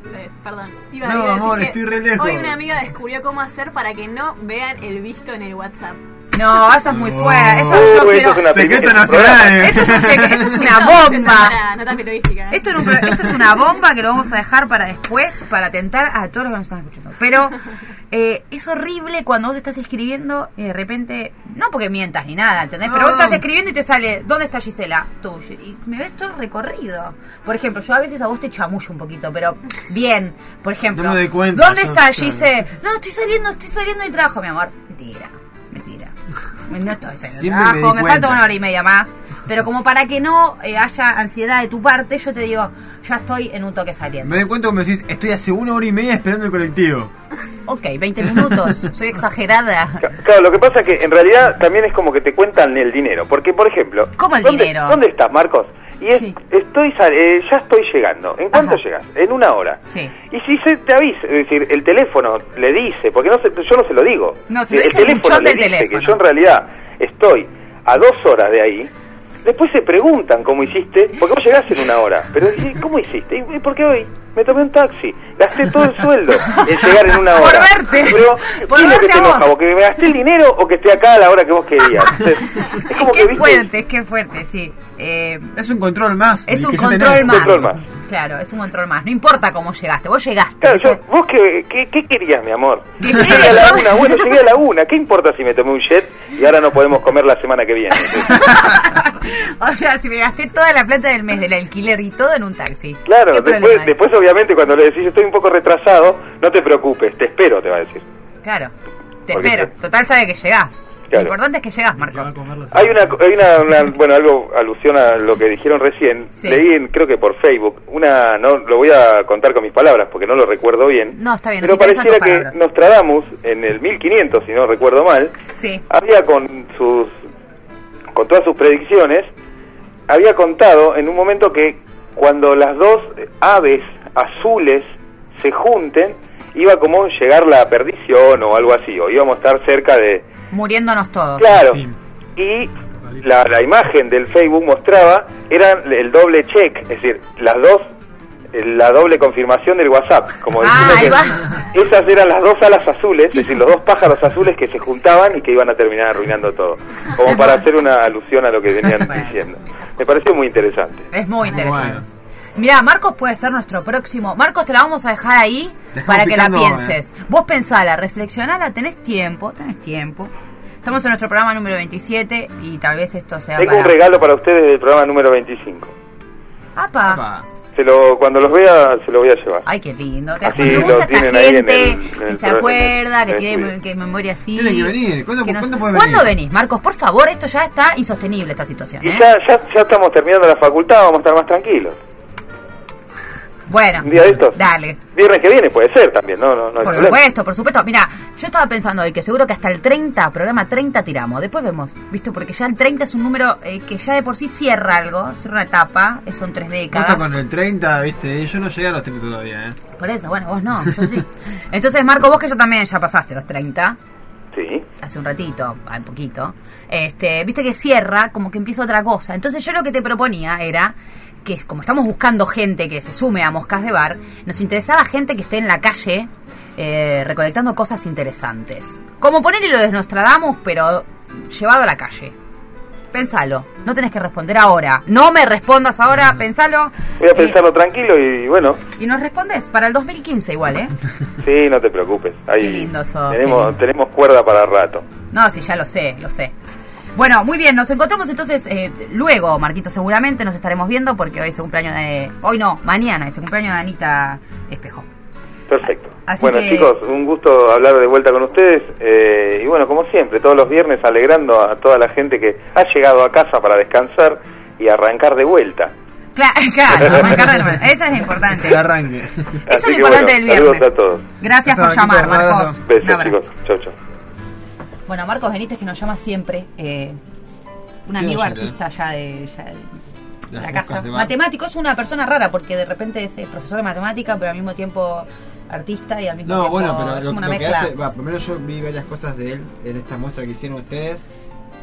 Eh, perdón. Iba, No, iba a decir amor, que estoy re lejos. Hoy una amiga descubrió cómo hacer para que no vean el visto en el WhatsApp. No, eso es muy fuerte. Eso Uh, yo esto quiero. es una Secreto película, nacional. Esto es, un secre- esto es una Para bomba. nota periodística. Esto es, un pro- esto es una bomba que lo vamos a dejar para después, para tentar a todos los que nos están escuchando. Pero eh, es horrible cuando vos estás escribiendo y de repente, no porque mientas ni nada, ¿entendés? Pero vos estás escribiendo y te sale, ¿dónde está Gisela? Tú. Y me ves todo recorrido. Por ejemplo, yo a veces a vos te chamullo un poquito, pero bien. Por ejemplo, No me doy cuenta, ¿dónde yo, está claro. Gise? No, estoy saliendo, estoy saliendo del trabajo, mi amor. Mentira, mentira. No estoy saliendo del Siempre me trabajo, di me, falta cuenta. una hora y media más. Pero como para que no eh, haya ansiedad de tu parte, yo te digo, ya estoy en un toque saliendo. Me doy cuenta cuando me decís, estoy hace una hora y media esperando el colectivo. Ok, veinte minutos, soy exagerada. Claro, lo que pasa es que en realidad también es como que te cuentan el dinero. Porque, por ejemplo... ¿Cómo el ¿dónde, dinero? ¿Dónde estás, Marcos? Y es, Sí. estoy sal- eh, ya estoy llegando. ¿En cuánto Ajá. llegas? En una hora. Sí. Y si se te avisa, es decir, el teléfono le dice, porque no se, yo no se lo digo. No, se lo el dice el buchón le del dice teléfono. que yo en realidad estoy a dos horas de ahí. Después se preguntan cómo hiciste, porque vos llegás en una hora. Pero ¿y ¿cómo hiciste? ¿Y por qué hoy? Me tomé un taxi, gasté todo el sueldo en llegar en una Por hora. verte. Pero, Por ¿qué es lo que verte te a vos. enoja? ¿O que me gasté el dinero o que esté acá a la hora que vos querías? Entonces, es como Es que que, es ¿viste? fuerte, es que es fuerte, sí. Eh, Es un control más. es el un que ya control tenés. más. Control más. Claro, es un control más. No importa cómo llegaste, vos llegaste. Claro, Eso- yo- ¿vos qué, qué, qué querías, mi amor? Que Llegué llegue a la yo. una, bueno, llegué a la una. ¿Qué importa si me tomé un jet y ahora no podemos comer la semana que viene? O sea, si me gasté toda la plata del mes del alquiler y todo en un taxi. Claro, ¿Qué problema después, hay? después obviamente cuando le decís estoy un poco retrasado, no te preocupes, te espero, te va a decir. Claro, te Porque espero. te- Total sabe que llegás. Claro. Lo importante es que llegás, Marcos. Hay una, hay una, una- bueno, algo alusión a lo que dijeron recién. Sí. Leí, en, creo que por Facebook, una, no lo voy a contar con mis palabras porque no lo recuerdo bien. No, está bien, Pero nos interesan tus pareciera que palabras. Nostradamus, en el mil quinientos, si no recuerdo mal, Sí. había con sus, con todas sus predicciones, había contado en un momento que cuando las dos aves azules se junten, iba como a llegar la perdición o algo así, o íbamos a estar cerca de... Muriéndonos todos. Claro, y la, la imagen del Facebook mostraba, era el doble check, es decir, las dos, la doble confirmación del WhatsApp, como Ah, diciendo ahí que esas eran las dos alas azules, es decir, los dos pájaros azules que se juntaban y que iban a terminar arruinando todo, como para hacer una alusión a lo que venían diciendo. Me pareció muy interesante. Es muy interesante. Bueno. Mirá, Marcos puede ser nuestro próximo. Marcos, te la vamos a dejar ahí Dejamos para que la picando, pienses. Vos pensala, reflexionala, tenés tiempo, tenés tiempo. Estamos en nuestro programa número veintisiete y tal vez esto sea Tengo para... un regalo para ustedes del programa número veinticinco. ¡Apa! Se lo, cuando los vea, se lo voy a llevar. Ay, qué lindo. Te Así me lo gusta esta tienen ahí en gente el- en que el se pro- acuerda, en que el tiene estudio. que memoria así. Tiene que venir. ¿Cuándo- que nos- cuándo puede ¿Cuándo venir? venís, Marcos? Por favor, esto ya está insostenible, esta situación. Y ¿eh? ya, ya, ya estamos terminando la facultad, vamos a estar más tranquilos. Bueno, Un día de estos. dale. Viernes que viene puede ser también, no, no, no hay Por problema. supuesto, por supuesto. Mira, yo estaba pensando hoy que seguro que hasta el treinta, programa treinta tiramos. Después vemos, ¿viste? Porque ya el treinta es un número eh, que ya de por sí cierra algo, cierra una etapa, eh, son tres Vos décadas. estás con el treinta, viste, yo no llegué a los treinta todavía, eh. Por eso, bueno, vos no, yo sí. Entonces, Marco, vos que ya también ya pasaste los treinta. Sí. Hace un ratito, un poquito. Este, viste que cierra, como que empieza otra cosa. Entonces yo lo que te proponía era que como estamos buscando gente que se sume a Moscas de Bar, nos interesaba gente que esté en la calle eh, recolectando cosas interesantes. Como ponerle lo de Nostradamus, pero llevado a la calle. Pensalo, no tenés que responder ahora. No me respondas ahora, pensalo. Voy a eh, pensarlo tranquilo y bueno, y nos respondes para el dos mil quince igual, ¿eh? sí, no te preocupes. Ahí Qué lindo sos, qué tenemos, lindo. tenemos cuerda para rato. No, sí, ya lo sé, lo sé. Bueno, muy bien, nos encontramos entonces eh, luego, Marquito, seguramente nos estaremos viendo porque hoy es el cumpleaños de... Hoy no, mañana es el cumpleaños de Anita Espejo. Perfecto. Así bueno, que- chicos, un gusto hablar de vuelta con ustedes. eh, y bueno, como siempre, todos los viernes alegrando a toda la gente que ha llegado a casa para descansar y arrancar de vuelta. Claro, claro, arrancar de nuevo. Eso es lo importante. El arranque. Eso Así es lo que, importante bueno, del viernes. saludos a todos. Gracias por Marquito, llamar, un abrazo. Marcos. Un Besos, abrazo. chicos. Chau, chau. Bueno, Marcos Benítez, que nos llama siempre. Eh, un Qué amigo oyente, artista ya de, ya de Las la moscas casa. de bar. Matemático, es una persona rara porque de repente es eh, profesor de matemática, pero al mismo tiempo artista y al mismo No, tiempo bueno, pero es lo, como una lo que mezcla. hace, va, primero yo vi varias cosas de él en esta muestra que hicieron ustedes,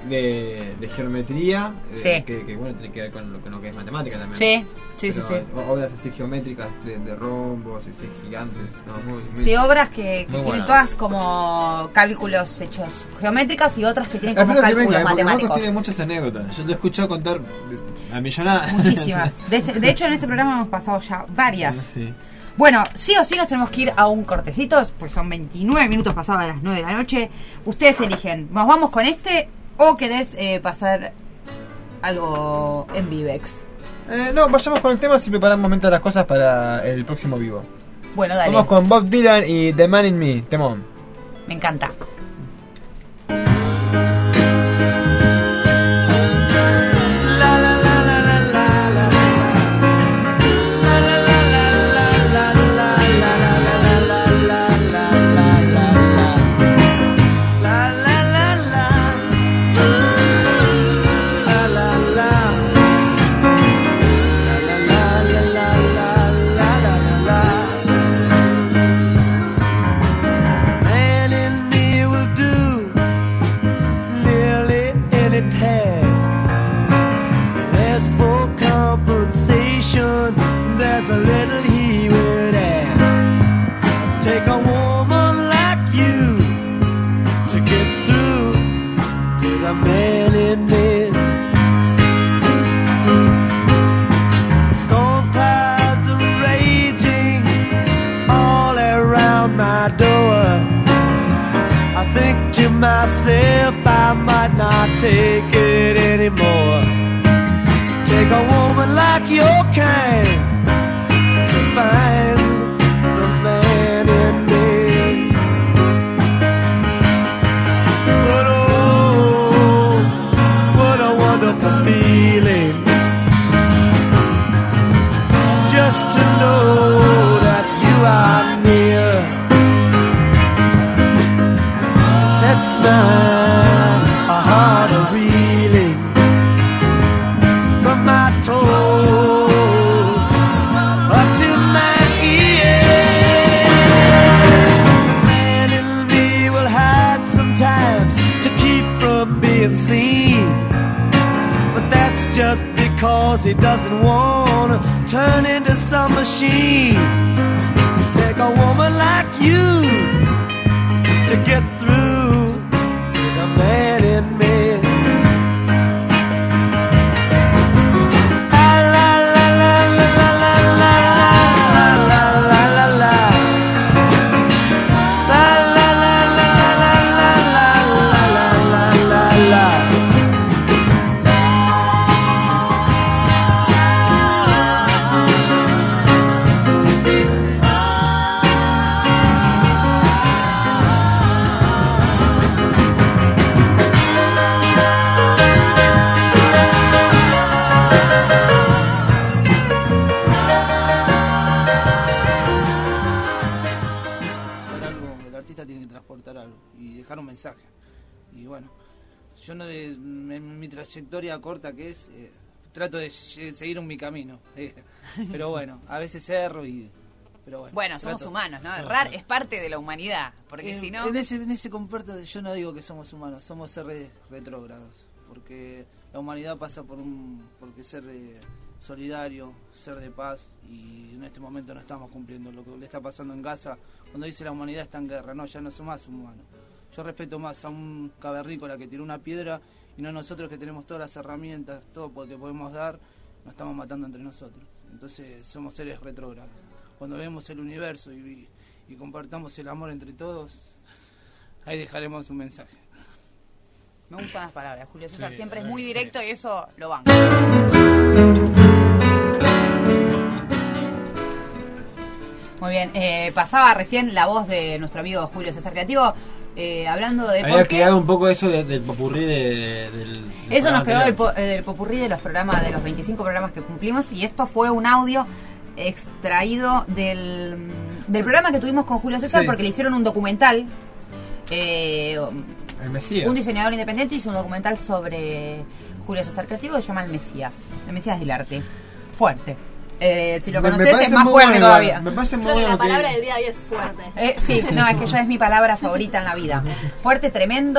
de, de geometría, eh, Sí. que, que bueno, tiene que ver con lo, con lo que es matemática también. Sí, sí, Pero, sí, sí. o- Obras así geométricas de, de rombos, así gigantes. No, muy, muy- Sí, obras que, que muy tienen buena. todas como cálculos hechos geométricas y otras que tienen como Espero que cálculos venga, eh, porque matemáticos. Marcos tiene muchas anécdotas. Yo te he escuchado contar a millonadas. Muchísimas. De, este- de hecho, en este programa hemos pasado ya varias. Sí. Bueno, sí o sí nos tenemos que ir a un cortecito, pues son veintinueve minutos pasados de las nueve de la noche. Ustedes eligen, ¿nos vamos con este o querés eh, pasar algo en Vivex? Eh, no, vayamos con el tema si preparamos mientras las cosas para el próximo vivo. Bueno, dale. Vamos con Bob Dylan y The Man in Me, temón. Me encanta. Man in me will do nearly any task and ask for compensation. There's a little he would ask. Take a woman like you to get through to the man in me. Storm clouds are raging all around my door. I think to myself I might not take it anymore. Take a woman like your kind to find the man in me. But oh, what a wonderful feeling just to know that you are near. It sets my heart a reeling from my toes up to my ears. Man in me will hide sometimes to keep from being seen, but that's just because he doesn't want to turn into some machine. Take a woman like you to get through to the man in me. Ah, la, la, la, la, la, la, la, la, la, la, la. La, la, la, la, la, la, la, la, la, la, la. Dar algo, el artista tiene que transportar algo y dejar un mensaje. Y bueno, yo no de, en mi trayectoria corta que es, eh, trato de lle- seguir un mi camino. eh. Pero bueno, a veces erro y... Pero bueno, Bueno, somos trato. humanos, ¿no? Errar es parte de la humanidad, porque Eh, si no... En ese, en ese compuerto yo no digo que somos humanos, somos seres retrógrados. Porque la humanidad pasa por un porque ser eh, solidario, ser de paz, y en este momento no estamos cumpliendo lo que le está pasando en Gaza. Cuando dice la humanidad está en guerra, no, ya no somos más humanos. Yo respeto más a un cavernícola que tiró una piedra y no nosotros que tenemos todas las herramientas, todo lo que podemos dar, nos estamos matando entre nosotros. Entonces somos seres retrógrados. Cuando vemos el universo y, y compartamos el amor entre todos, ahí dejaremos un mensaje. Me gustan las palabras, Julio César Sí, siempre es sí, muy sí. directo y eso lo banco. Muy bien, eh, pasaba recién la voz de nuestro amigo Julio César Creativo, eh, hablando de Había por qué... quedado un poco eso de- del popurrí de, del... del Eso nos programa quedó del, anterior. po- eh, del popurrí de los programas, de los veinticinco programas que cumplimos, y esto fue un audio extraído del, del programa que tuvimos con Julio César, Sí. porque le hicieron un documental. eh, El Mesías. un diseñador independiente hizo un documental sobre Julio César Creativo que se llama El Mesías, El Mesías del Arte. Fuerte. Eh, si lo Me- me conoces es parece más muy fuerte bueno, todavía. me parece muy Creo que bueno la que- palabra del día hoy es fuerte. Eh, sí, no, es que ya es mi palabra favorita en la vida. Fuerte, tremendo,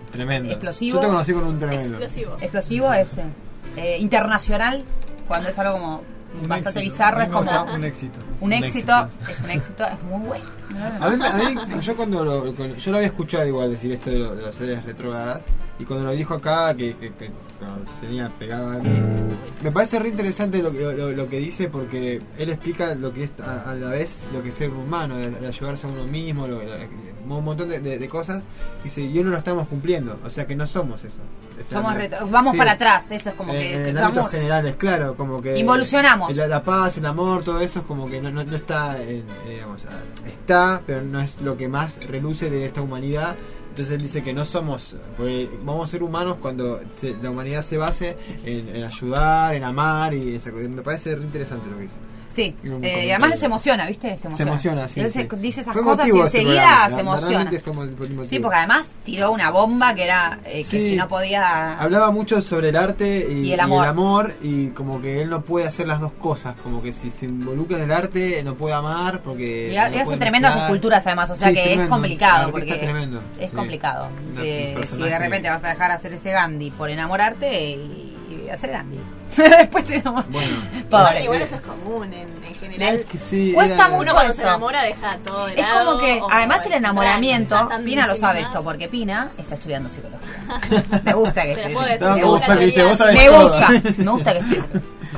Tremendo. explosivo. Yo te conocí con un tremendo. Explosivo. Explosivo es eh, internacional, cuando es algo como Un bastante éxito. bizarro, A es mí me como gusta un éxito. un Un éxito, es un éxito, es muy bueno. A mí, a mí, yo cuando lo, cuando- yo lo había escuchado igual decir esto de, lo- de las series retrógradas, y cuando lo dijo acá, que, que, que bueno, tenía pegado a mí, me parece re interesante lo, que- lo, lo que dice, porque él explica lo que es a, a la vez lo que es ser humano, de, de ayudarse a uno mismo, lo- lo- un montón de, de- de cosas, dice, y hoy no lo estamos cumpliendo, o sea que no somos eso. O sea, Somos no- retro- vamos sí. para atrás, eso es como En- que, en que el ámbito vamos general es claro, como que Involucionamos. la, la paz, el amor, todo eso es como que no, no, no está, en, eh, digamos, ah, está, pero no es lo que más reluce de esta humanidad. Entonces él dice que no somos, porque vamos a ser humanos cuando se- la humanidad se base en, en ayudar, en amar, y esa cosa. Me parece re interesante lo que dice. Sí, Y un eh, y comentario. además se emociona, ¿viste? Se Se emociona, emociona, sí. Entonces sí. dice esas Fue cosas y emotivo ese enseguida programa, se la- emociona. realmente fue mo- fue emotivo. Sí, porque además tiró una bomba que era eh, que Sí. si no podía... Hablaba mucho sobre el arte y, Y el amor. y el amor, y como que él no puede hacer las dos cosas, como que si se involucra en el arte no puede amar porque... Y no hace puede tremendas mezclar. esculturas además, o sea Sí, que tremendo. es complicado. El artista Porque tremendo. es Sí. complicado. Un Eh, si personaje. de repente vas a dejar hacer ese Gandhi por enamorarte y, y hacer Gandhi. Después te enamor- Bueno, Pobre. Igual eso es común en, en general. Es que sí, Cuesta era- mucho Uno cuando eso. se enamora deja todo de Es lado, como que, o además el está enamoramiento, tan Pina lo sabe ensimismado. esto, porque Pina está estudiando psicología. Me gusta que Se esté. le puedo decir, No, me como gusta, Fer dice, vos sabés me todo. gusta, me gusta que esté.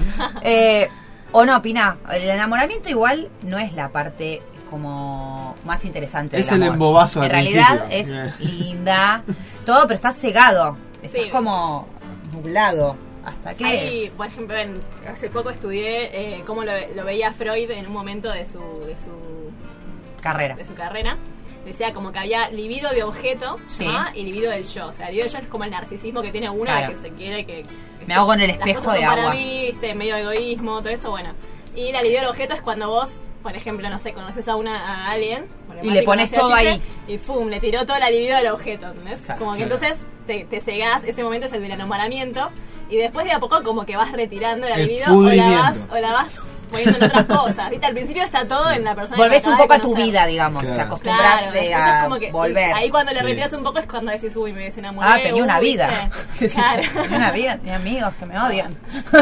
Eh, o no, Pina, el enamoramiento igual no es la parte como más interesante del Es el amor. embobazo En al realidad principio. es linda, todo, pero estás cegado, estás Sí. como nublado. Hasta que... Hay, por ejemplo, en- hace poco estudié eh, cómo lo, lo veía Freud en un momento de su, de su Carrera. de su carrera. Decía como que había libido de objeto, Sí. ¿no? Y libido del yo. O sea, el libido del yo es como el narcisismo que tiene uno, Claro. de que se quiere que... Me hago en el las espejo cosas de son para agua. mí, ¿viste? Medio egoísmo, todo eso, bueno. Y la libido del objeto es cuando vos, por ejemplo, no sé, conoces a una a alguien Y le pones todo ahí. y ¡fum! Le tiró toda la libido del objeto, ¿entendés? Claro, como que claro. entonces te, te cegás, ese momento es el del enamoramiento, y después de a poco como que vas retirando la El libido o la pudrimiento. vas, o la vas poniendo en otras cosas, ¿viste? Al principio está todo en la persona que Volvés un acabas poco de a tu conocer. vida, digamos, Claro. te acostumbras Claro, eh, entonces a como que volver. ahí cuando le Sí. retiras un poco es cuando decís, uy, me desenamoré. Ah, tenía una uy, vida. ¿viste? Claro. Tenía una vida, tenía amigos que me odian.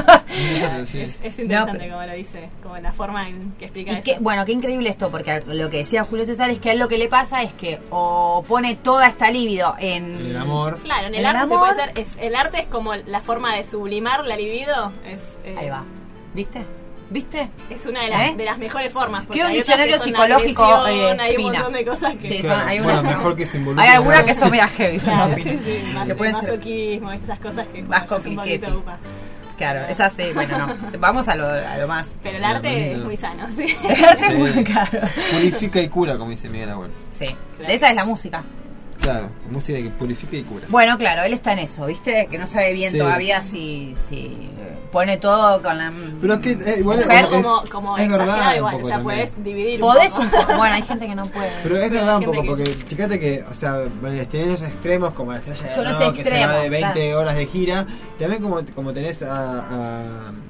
Sí. Es, es interesante No, pero- como lo dice, como la forma en que explica Y eso. qué, bueno, qué increíble esto, porque lo que decía Julio César es que a él lo que le pasa es que o pone toda esta libido en El amor. Claro, en el, el arte amor. se puede hacer, es, el arte es como la forma de sublimar la libido, es, eh, Ahí va. ¿Viste? ¿Viste? es una de las, ¿Eh? de las mejores formas. porque Quiero un hay otras diccionario que son psicológico, agresión, eh, hay un Pina. montón de cosas que... Sí, Claro. son- hay Bueno, una- mejor que se involucre. Hay algunas que son medio heavy, son Claro, más sí, Pina. sí, más, Que pueden el ser- masoquismo, esas cosas que Más bueno, es un compliquete. poquito upa. Claro, esas sí, bueno, no. Vamos a lo, a lo más. Pero el arte lindo. es muy sano, sí. El arte es Sí. muy caro. Purifica y cura, como dice Miguel Abuelo. Sí, Claro. esa es la música. Claro, música que purifica y cura. Bueno, claro, él está en eso, ¿viste? Que no sabe bien Sí. todavía si, si pone todo con la... Pero es que eh, igual Mujer es, como, como es exagerado verdad un igual, poco o sea, también. puedes dividir Podés un un poco. poco. Bueno, hay gente que no puede. Pero es Pero verdad un hay gente poco, que- porque fíjate que, o sea, bueno, tenés esos extremos como la estrella de Son los rock que se va extremos, de veinte claro. horas de gira. También como, como tenés a... a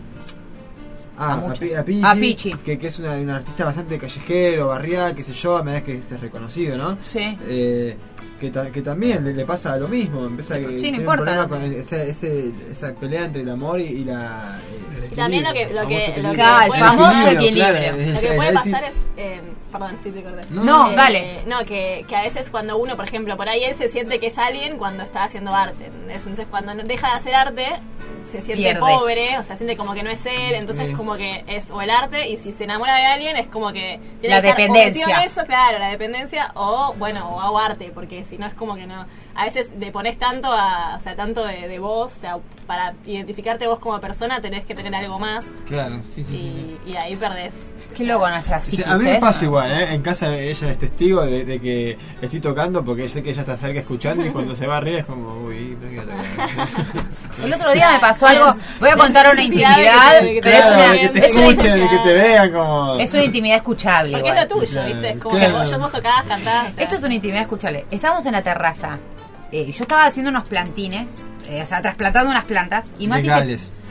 A Ah, a, muchos. Pi- a Pichi, A Pichi. Que, que es una, una artista bastante callejero, barrial, qué sé yo, a medida que es reconocido, ¿no? Sí. Eh, que, ta- que también le, le pasa lo mismo, empieza que Sí, no tiene un importa. problema con ese, ese, esa pelea entre el amor y, y la... Y también lo que, lo que, lo que Claro, el puede famoso pasar- equilibrio. claro, Lo es- que es puede decir, pasar es, eh, perdón, sí te corté. No, No, Eh, dale. No, que, que a veces cuando uno, por ejemplo, por ahí él se siente que es alguien cuando está haciendo arte. ¿entendés? Entonces cuando no- deja de hacer arte, se siente Pierde. pobre, o sea, siente como que no es él, entonces Sí. como que es o el arte, y si se enamora de alguien es como que tiene La que estar o dependencia. metido en eso, claro, la dependencia, o bueno, o hago arte, porque si no es como que no. A veces le pones tanto a, o sea, tanto de, de vos, o sea, para identificarte vos como persona tenés que tener algo más, Claro, sí, sí, sí. y, y ahí perdés. Qué loco nuestra Sí, psiquis, a mí me ¿eh? pasa igual, ¿eh? En casa ella es testigo de, de que estoy tocando porque sé que ella está cerca escuchando y cuando se va arriba es como, uy, ¿pero qué voy a tocar? El otro día me pasó algo, voy a contar una necesidad intimidad, de que te- pero es Claro, una, de que te es una- escuchen, de que te vean como... es una intimidad escuchable. Porque igual. es lo tuyo, Claro, ¿viste? Es como claro. que vos, yo vos tocabas, cantabas. o sea, Esto es una intimidad escuchable. Estábamos en la terraza. Eh, yo estaba haciendo unos plantines, eh, o sea, trasplantando unas plantas. Y Mati se, Legales.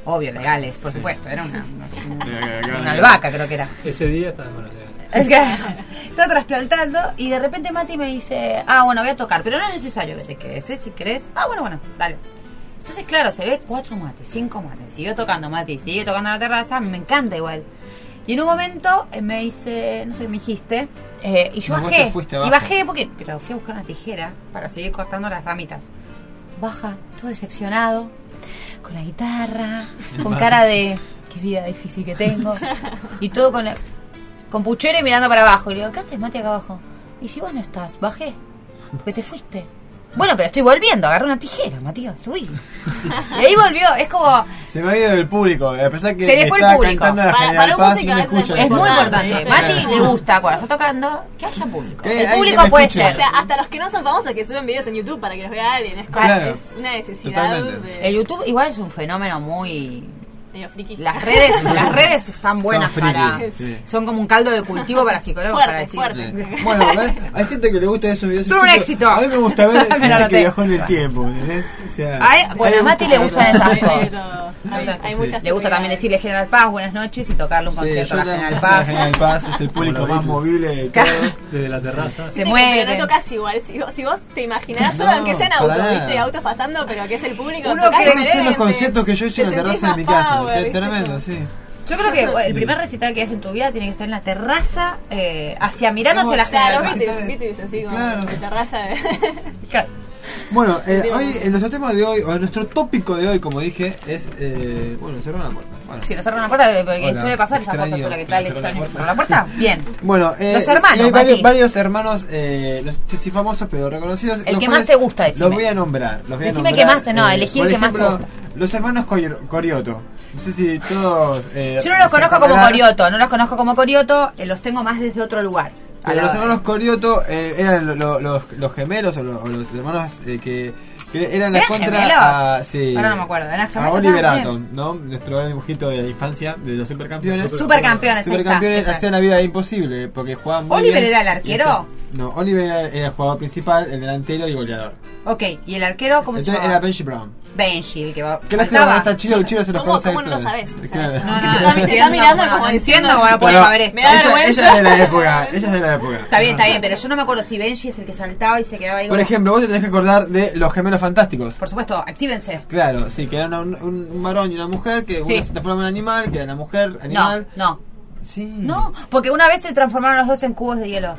obvio, legales, por supuesto. Era una, una, una albahaca, creo que era. Ese día estaba en Buenos Aires. Es que estaba trasplantando y de repente Mati me dice, ah, bueno, voy a tocar, pero no es necesario que te quedes, ¿eh? Si querés. Ah, bueno, bueno, dale. Entonces, claro, se ve cuatro mates, cinco mates. Siguió tocando Mati, sigue tocando en la terraza, me encanta igual. Y en un momento eh, me dice, no sé qué me dijiste, eh, y yo no, bajé. Y bajé porque, pero fui a buscar una tijera para seguir cortando las ramitas. Baja, todo decepcionado, con la guitarra, con cara de, qué vida difícil que tengo. Y todo con la... con puchero y mirando para abajo. Y le digo, ¿qué haces, Mati, acá abajo? Y si vos no estás, bajé, porque te fuiste. Bueno, pero estoy volviendo, agarré una tijera, Matías, subí. Y ahí volvió, es como... Se me ha ido del público, a pesar que se le fue estaba el público. cantando la Para, General para Paz, no me escucha. Es muy importante, Mati le gusta cuando está tocando que haya público. ¿Qué? El público puede ser. O sea, hasta los que no son famosos que suben videos en YouTube para que los vea alguien. Es, como, Claro. es una necesidad de... El YouTube igual es un fenómeno muy... medio friki. Las redes, las redes están buenas Son friki, para... sí. Son como un caldo de cultivo para psicólogos, Fuerte, para decir... fuerte. Bueno, ¿ves? Hay gente que le gusta esos videos. Son un éxito. A mí me gusta ver Me lo gente noté. que viajó en el tiempo, ¿entendés? O sea, Ay, bueno, hay a Mati le gustan gusto- esas cosas. Hay, hay Sí. muchas Le gusta también decirle General Paz buenas noches y tocarle un Sí, concierto yo a la también, General la Paz. General Paz es el público Como los más Beatles. movible de Claro. todos. Desde la terraza. Se Viste que- mueve. Pero no tocas igual. Si, vos- si vos te imaginás solo, No, aunque sean para autos, nada. ¿viste? Autos pasando, pero que es el público. Uno tocás cree que No sé diferente. los conciertos que yo he hecho en Te la terraza de sentís mi más casa. power, Qué ¿viste? tremendo, sí. Yo creo que bueno, el primer recital que haces en tu vida tiene que estar en la terraza, eh, hacia mirándose la O sea, General los Paz. Beatles, Beatles así como Claro. de terraza de... Claro. Bueno, eh, hoy, en nuestro tema de hoy, o en nuestro tópico de hoy, como dije, es. Eh, bueno, cerró la puerta. Bueno. Si nos cerran la puerta, porque Hola, suele pasar esas cosas, extraño. suele que tal, Cerró la extraño. puerta. ¿Cerró la puerta? Bien. Bueno, eh, Los hermanos, y hay varios, Mati. varios hermanos, eh, no sé si famosos, pero reconocidos. El los que cuales más te gusta, decime. Los voy a nombrar. Los voy a Decime nombrar, que más, no, elegí por el que más te ejemplo, gusta. Los hermanos Corio- Corioto. No sé si todos. Eh, Yo no los se conozco como acordarán, Corioto, no los conozco como Corioto, eh, los tengo más desde otro lugar. A Pero la- los hermanos Corioto eh, eran lo- lo- los, los gemelos o, lo- o los hermanos eh, que, que eran la ¿Eran contra gemelos? a, sí, Ahora no me acuerdo, ¿eran a gemelos? Oliver Ah, Atom, ¿no? Nuestro dibujito de la infancia de los supercampeones. Supercampeones, ahí Supercampeones está, hacían la vida imposible porque jugaban muy ¿Oliver bien era el y arquero? hacían- No, Oliver era, era el jugador principal, el delantero y goleador. Ok, ¿y el arquero cómo se Entonces llama? era Benji Brown. Benji, el que va... ¿Qué lástima que no está chido? Chido se los ¿Cómo- conoce a cómo no lo todos. sabes? O sea, Claro. No, no, Te no, está- te entiendo, está mirando no, como no diciendo, entiendo cómo no puedes Bueno, saber esto. me da ella, vergüenza. ella es de la época, ella es de la época. Está bien, está bien, pero yo no me acuerdo si Benji es el que saltaba y se quedaba ahí Por como- ejemplo, vos te tenés que acordar de los gemelos fantásticos. Por supuesto, actívense. Claro, sí, que era una- un, un varón y una mujer, que Sí. una se transforma en animal, que era la mujer No, animal. no. Sí. No, porque una vez se transformaron los dos en cubos de hielo.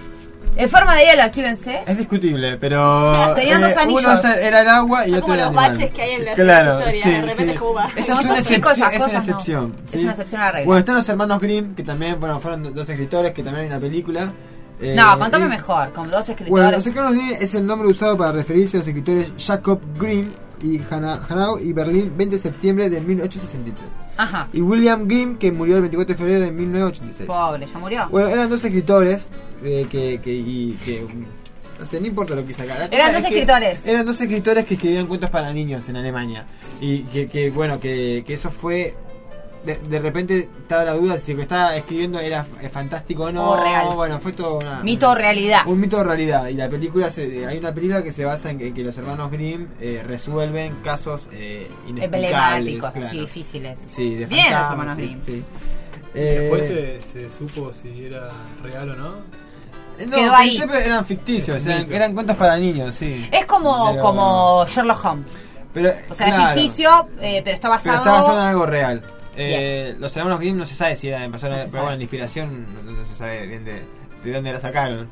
En forma de hielo, actívense. Es discutible, pero Tenían dos anillos. uno era el agua y Son otro como era el los animal. baches que hay en las Claro, historias, sí, de repente sí. Cuba. Esa Como es una esos chicos, excepción, esas es una cosas, no. excepción. Es ¿sí? una excepción a la regla. Bueno, están los hermanos Grimm, que también bueno, fueron dos escritores, que también hay una película. Eh, No, contame y- mejor, con dos escritores. Bueno, los hermanos Grimm es el nombre usado para referirse a los escritores Jacob Grimm y Hana- Hanau y Berlín, veinte de septiembre de mil ochocientos sesenta y tres. Ajá. Y William Grimm, que murió el veinticuatro de febrero de mil novecientos ochenta y seis. Pobre, ya murió. Bueno, eran dos escritores eh, que, que, y, que. No sé, no importa lo que sacaran. Eran dos escritores. Eran dos escritores que escribían cuentos para niños en Alemania. Y que, que bueno, que, que eso fue. De, de repente estaba la duda si lo que estaba escribiendo era f- fantástico o no. O real. Bueno, fue todo una. Mito o realidad. Un mito de realidad. Y la película, se, hay una película que se basa en que, que los hermanos Grimm eh, resuelven casos eh, inexplicables. Emblemáticos, claro. así difíciles. Sí, de Bien, los fantasmas, hermanos sí, Grimm. sí. Y después Eh, se, se supo si era real o no. No, Quedó que ahí. siempre eran ficticios, eran, eran cuentos para niños, sí. Es como, Pero- como Sherlock Holmes. Pero, O sea, claro, es ficticio, eh, pero está pero basado... está basado en algo real. Eh, los hermanos Grimm no se sabe si era en persona, No se pero sabe. bueno, la inspiración no, no se sabe bien de, de dónde la sacaron.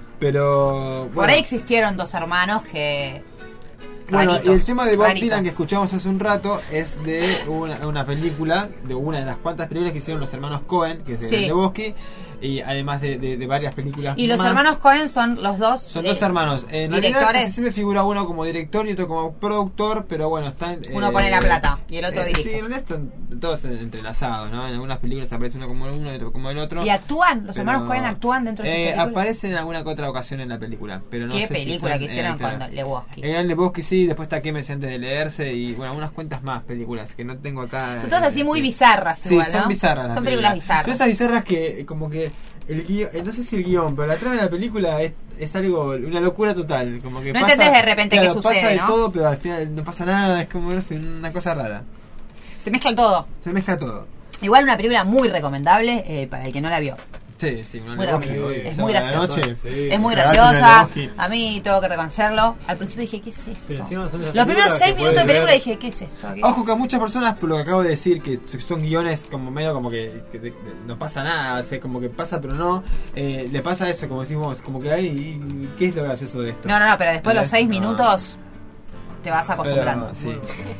Pero Por bueno, ahí existieron dos hermanos que... bueno, y raritos, el tema de Bob raritos. Dylan que escuchamos hace un rato es de una, una película, de una de las cuantas películas que hicieron los hermanos Cohen, que es de Sí. Lebowski, y además de, de, de varias películas Y los más. hermanos Cohen son los dos... Son eh, dos hermanos. En realidad directores. casi siempre figura uno como director y otro como productor, pero bueno, están... Uno pone la plata y el otro eh, dirige. Sí, en realidad están todos entrelazados, ¿no? En algunas películas aparece uno como uno y otro como el otro. ¿Y actúan? ¿Los pero, hermanos Cohen actúan dentro de esa eh, película? Aparecen en alguna que otra ocasión en la película, pero no ¿Qué sé si película son, que hicieron eh, claro. con Lebowski? El Gran Lebowski sí, después está Quémese antes de leerse y bueno, unas cuentas más películas que no tengo acá. Son todas eh, así muy sí. bizarras Sí, igual, son ¿no? bizarras. las Son películas películas. bizarras. Son esas bizarras que eh, como que el guión, eh, no sé si el guión, pero la trama de la película es, es algo, una locura total. Como que No pasa, entendés de repente qué claro, sucede, pasa de ¿no? todo, pero al final no pasa nada, es como no sé, una cosa rara. Se mezcla todo. Se mezcla todo. Igual una película muy recomendable eh, para el que no la vio. Sí, sí, una Muy noche, rápido. hoy. Es muy graciosa. noche, sí. Es muy Cagate graciosa. una A mí tengo que reconocerlo. Al principio dije, ¿qué es esto? Pero encima son esas Los primeros películas seis que minutos de puedes película ver. dije, ¿qué es esto? ¿Qué? Ojo que a muchas personas, por lo que acabo de decir, que son guiones como medio como que, que- que no pasa nada, o sea, como que pasa pero no, eh, le pasa eso, como decimos, como que hay, y, ¿qué es lo gracioso de esto? No, no, no, pero después de los seis No. minutos te vas acostumbrando. Pero, sí.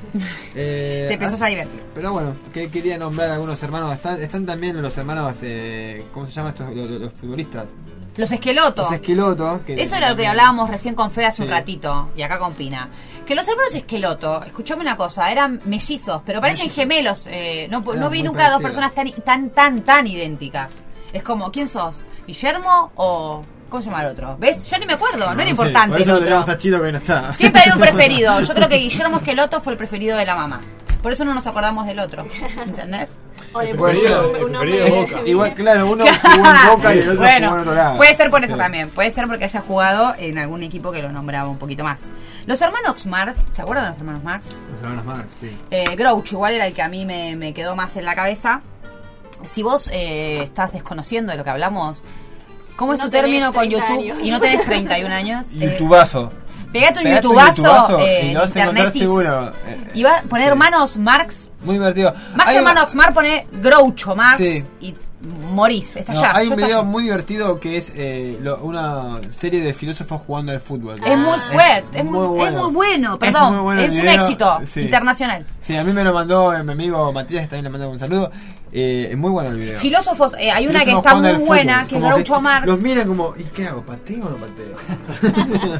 Eh, Te empezás ah, a divertir. Pero bueno, que quería nombrar algunos hermanos. Están, están también los hermanos, eh, ¿cómo se llaman estos? Los, los- los futbolistas. Los esquelotos. Los Esqueloto. Que, Eso era lo que hablábamos recién con Fede hace un Sí. ratito, y acá con Pina. Que los hermanos Esqueloto, escuchame una cosa, eran mellizos, pero parecen gemelos. Eh, no, Eran no vi muy nunca dos parecidos. personas tan, tan, tan, tan idénticas. Es como, ¿quién sos? ¿Guillermo o...? ¿Cómo se llama el otro? ¿Ves? Yo ni me acuerdo, no, era sé, importante por eso el lo tenemos otro. a Chito que no está. Siempre hay un preferido. Yo creo que Guillermo Esqueloto fue el preferido de la mamá. Por eso no nos acordamos del otro. ¿Entendés? O le Puede pusieron ser. un nombre preferido de- Boca. Igual, claro, uno jugó en Boca y el otro Bueno, jugó en otro lado. puede ser por eso Sí. también. Puede ser porque haya jugado en algún equipo que lo nombraba un poquito más. Los hermanos Marx, ¿se acuerdan de los hermanos Marx? Los hermanos Marx, sí. Eh, Groucho igual era el que a mí me, me quedó más en la cabeza. Si vos eh, estás desconociendo de lo que hablamos, ¿cómo es No tu tenés término con treinta YouTube? años. Y no tenés treinta y un años. eh, YouTubazo. Pegate un Pegate YouTubazo, eh, y en lo vas a encontrar internetis. seguro. Eh, Y va a poner sí. hermanos Marx. Muy divertido. Más Hay que un- hermanos Marx, pone Groucho Marx Sí. y morís. Está No, ya. hay un Yo video está- muy divertido que es eh, lo- una serie de filósofos jugando al fútbol. Es muy fuerte, es muy, muy es muy bueno, Es perdón. muy bueno el Es un video, éxito sí. internacional. Sí, a mí me lo mandó eh, mi amigo Matías, que también le mandó un saludo. Eh, es muy bueno el video. Filósofos, eh, hay una que Filósofos está jugando muy al buena, fútbol, que es como Groucho Marx. Los miran como, ¿y qué hago? ¿Pateo o no pateo?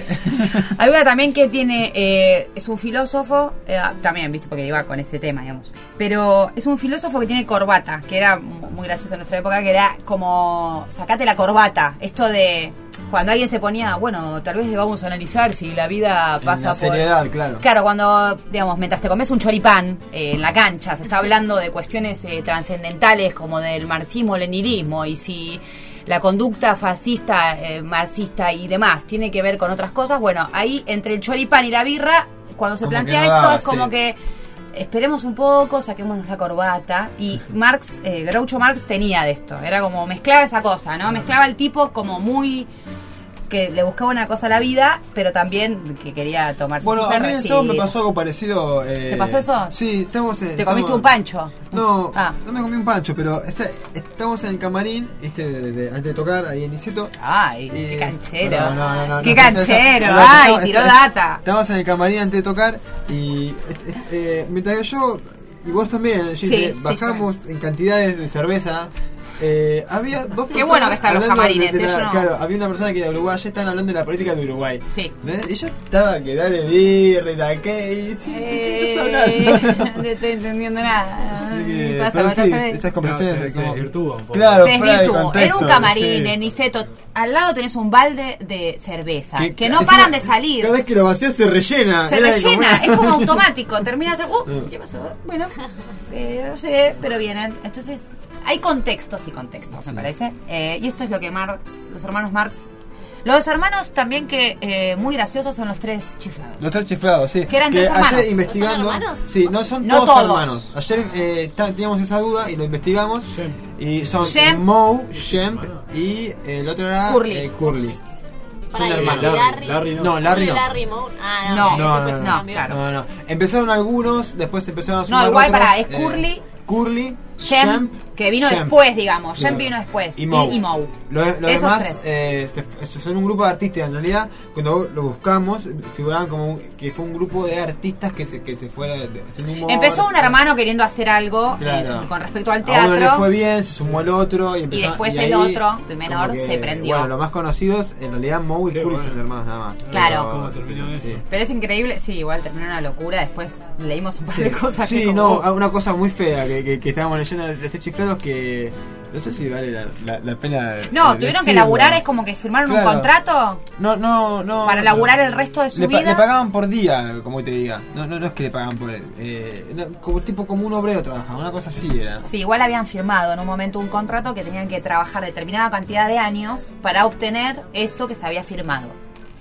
Hay una también que tiene, eh, es un filósofo, eh, también, viste, porque iba con ese tema, digamos. Pero es un filósofo que tiene corbata, que era mu- muy gracioso en nuestra época, que era como, sacate la corbata. Esto de, cuando alguien se ponía, bueno, tal vez vamos a analizar si la vida En pasa la por... seriedad, claro. Claro, cuando, digamos, mientras te comes un choripán eh, en la cancha, se está hablando de cuestiones eh, trascendentales como del marxismo-leninismo y si la conducta fascista, eh, marxista y demás tiene que ver con otras cosas, bueno, ahí entre el choripán y la birra, cuando se Como plantea que no esto daba, es como sí. que esperemos un poco, saquémonos la corbata. Y Marx, eh, Groucho Marx tenía de esto, era como mezclaba esa cosa, ¿no? Mezclaba el tipo como muy... que le buscaba una cosa a la vida, pero también que quería tomarse Bueno, sus a mí cervezas. eso Sí. me pasó algo parecido. Eh, ¿Te pasó eso? Sí, estamos en. ¿Te comiste estamos- un pancho? No, Ah. no me comí un pancho, pero está- estamos en el camarín, este, de- de- antes de tocar, ahí en Niceto. Ay, Y- qué canchero. No, no, no, no, Qué no, no, canchero. no, no, Ay, no, tiró está- data. Estábamos en el camarín antes de tocar y eh, eh, mientras que yo y vos también, Gis, Sí, eh, sí, bajamos en cantidades de cerveza. Eh, había dos Qué bueno que están los hablando camarines, de- de eh, la- yo no. Claro, había una persona que de Uruguay, ya estaban hablando de la política de Uruguay. Sí. ¿Entendés? Y yo estaba que dale birra y da qué, y sí, ¿de qué estás hablando? Eh, no estoy entendiendo nada. Así ¿Qué que, pasa pero con sí, esta cerveza? esas conversaciones se- de se como- desvirtúa un poco. Claro, Se fuera de desvirtuó. contexto. Era un camarín sí. en Niceto. Al lado tenés un balde de cervezas que, Que- no encima, paran de salir. Cada vez que lo vacías se rellena. Se Era rellena, como- es como automático. Termina de hacer. Uh, No. ¿qué pasó? Bueno, eh, no sé, pero vienen. Entonces, hay contextos y contextos, me parece. Eh, y esto es lo que Marx, los hermanos Marx. Los hermanos también que eh, muy graciosos son los tres chiflados. Los tres chiflados, sí. Que eran tres hermanos. ayer investigando. ¿No son hermanos? Sí, no son No todos, todos. hermanos. Ayer eh, ta- teníamos esa duda y lo investigamos. Shem. Y son Shem. Moe, Shemp y el otro era Curly. eh, Curly. Para Son el hermanos. Larry, Larry no. No, Larry no. Larry Moe. Ah, No, no. No, ese no, se no, cambió. claro. No, no. Empezaron algunos, después empezaron a sumar No, igual otros, para, es eh, Curly, Curly, Shem, Shemp, que vino Shemp. después, digamos. Shem Claro. vino después. Y Moe. Y, y Moe. Lo, lo Esos demás tres. eh, se- se- son un grupo de artistas. En realidad, cuando lo buscamos, figuraban como un- que fue un grupo de artistas que se, que se fue de- haciendo humor. Empezó un hermano queriendo hacer algo Claro. eh, con respecto al A uno le teatro. fue bien, se sumó el otro y empezó. Y después y el ahí, otro, el menor, como que, se prendió. Bueno, los más conocidos, en realidad, Moe y Qué Curly bueno. son hermanos nada más. Claro. Pero- ¿Cómo terminó eso? sí. Pero es increíble, sí, igual terminó una locura. Después leímos un par de cosas. Sí, que no, como- una cosa muy fea que, que, que estábamos leyendo de este chiflados que no sé si vale la, la, la pena. de- No, de tuvieron que decirlo. laburar, es como que firmaron Claro. un contrato No, no, no. para laburar el resto de su le, pa- vida. le pagaban por día, como te diga. No, no, no es que le pagaban por. Eh, no, como tipo como un obrero trabajaba, una cosa así era. Sí, igual habían firmado en un momento un contrato que tenían que trabajar determinada cantidad de años para obtener eso que se había firmado.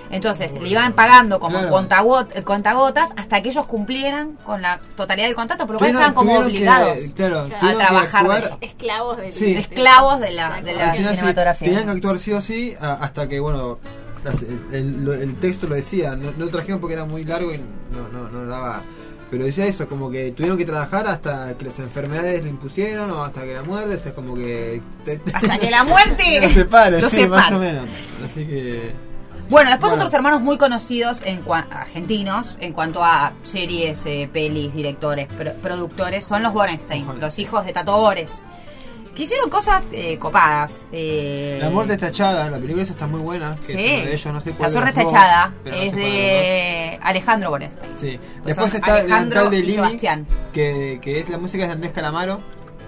Entonces le iban pagando como Claro. contagot- contagotas hasta que ellos cumplieran con la totalidad del contrato, por lo cual Tuvieron- estaban como tuvieron obligados que- claro, a tuvieron que trabajar de actuar- eso. Esclavos del Sí. Esclavos de la, de la Al final sí, cinematografía. tenían que actuar sí o sí a- hasta que, bueno, las- el, el- el texto lo decía. No, no lo trajeron porque era muy largo y no, no, no daba. Pero decía eso, como que tuvieron que trabajar hasta que las enfermedades lo impusieron o hasta que la muerte, es como que... te- te- Hasta que la muerte Los separe, los sí, separe. más o menos. Así que... Bueno, después Bueno. otros hermanos muy conocidos en cua- argentinos en cuanto a series, eh, pelis, directores, pro- productores, son los Borenstein, los hijos de Tato Bores, que hicieron cosas eh, copadas. eh, La muerte está echada, la película esa está muy buena. Que Sí, es uno de ellos, no sé cuál La de suerte los está dos, echada, pero no es sé cuál de de Alejandro Borenstein. los dos. Sí. Pues Después son está el Alejandro delantal de y Lili, Sebastián. que, que es la música de Andrés Calamaro,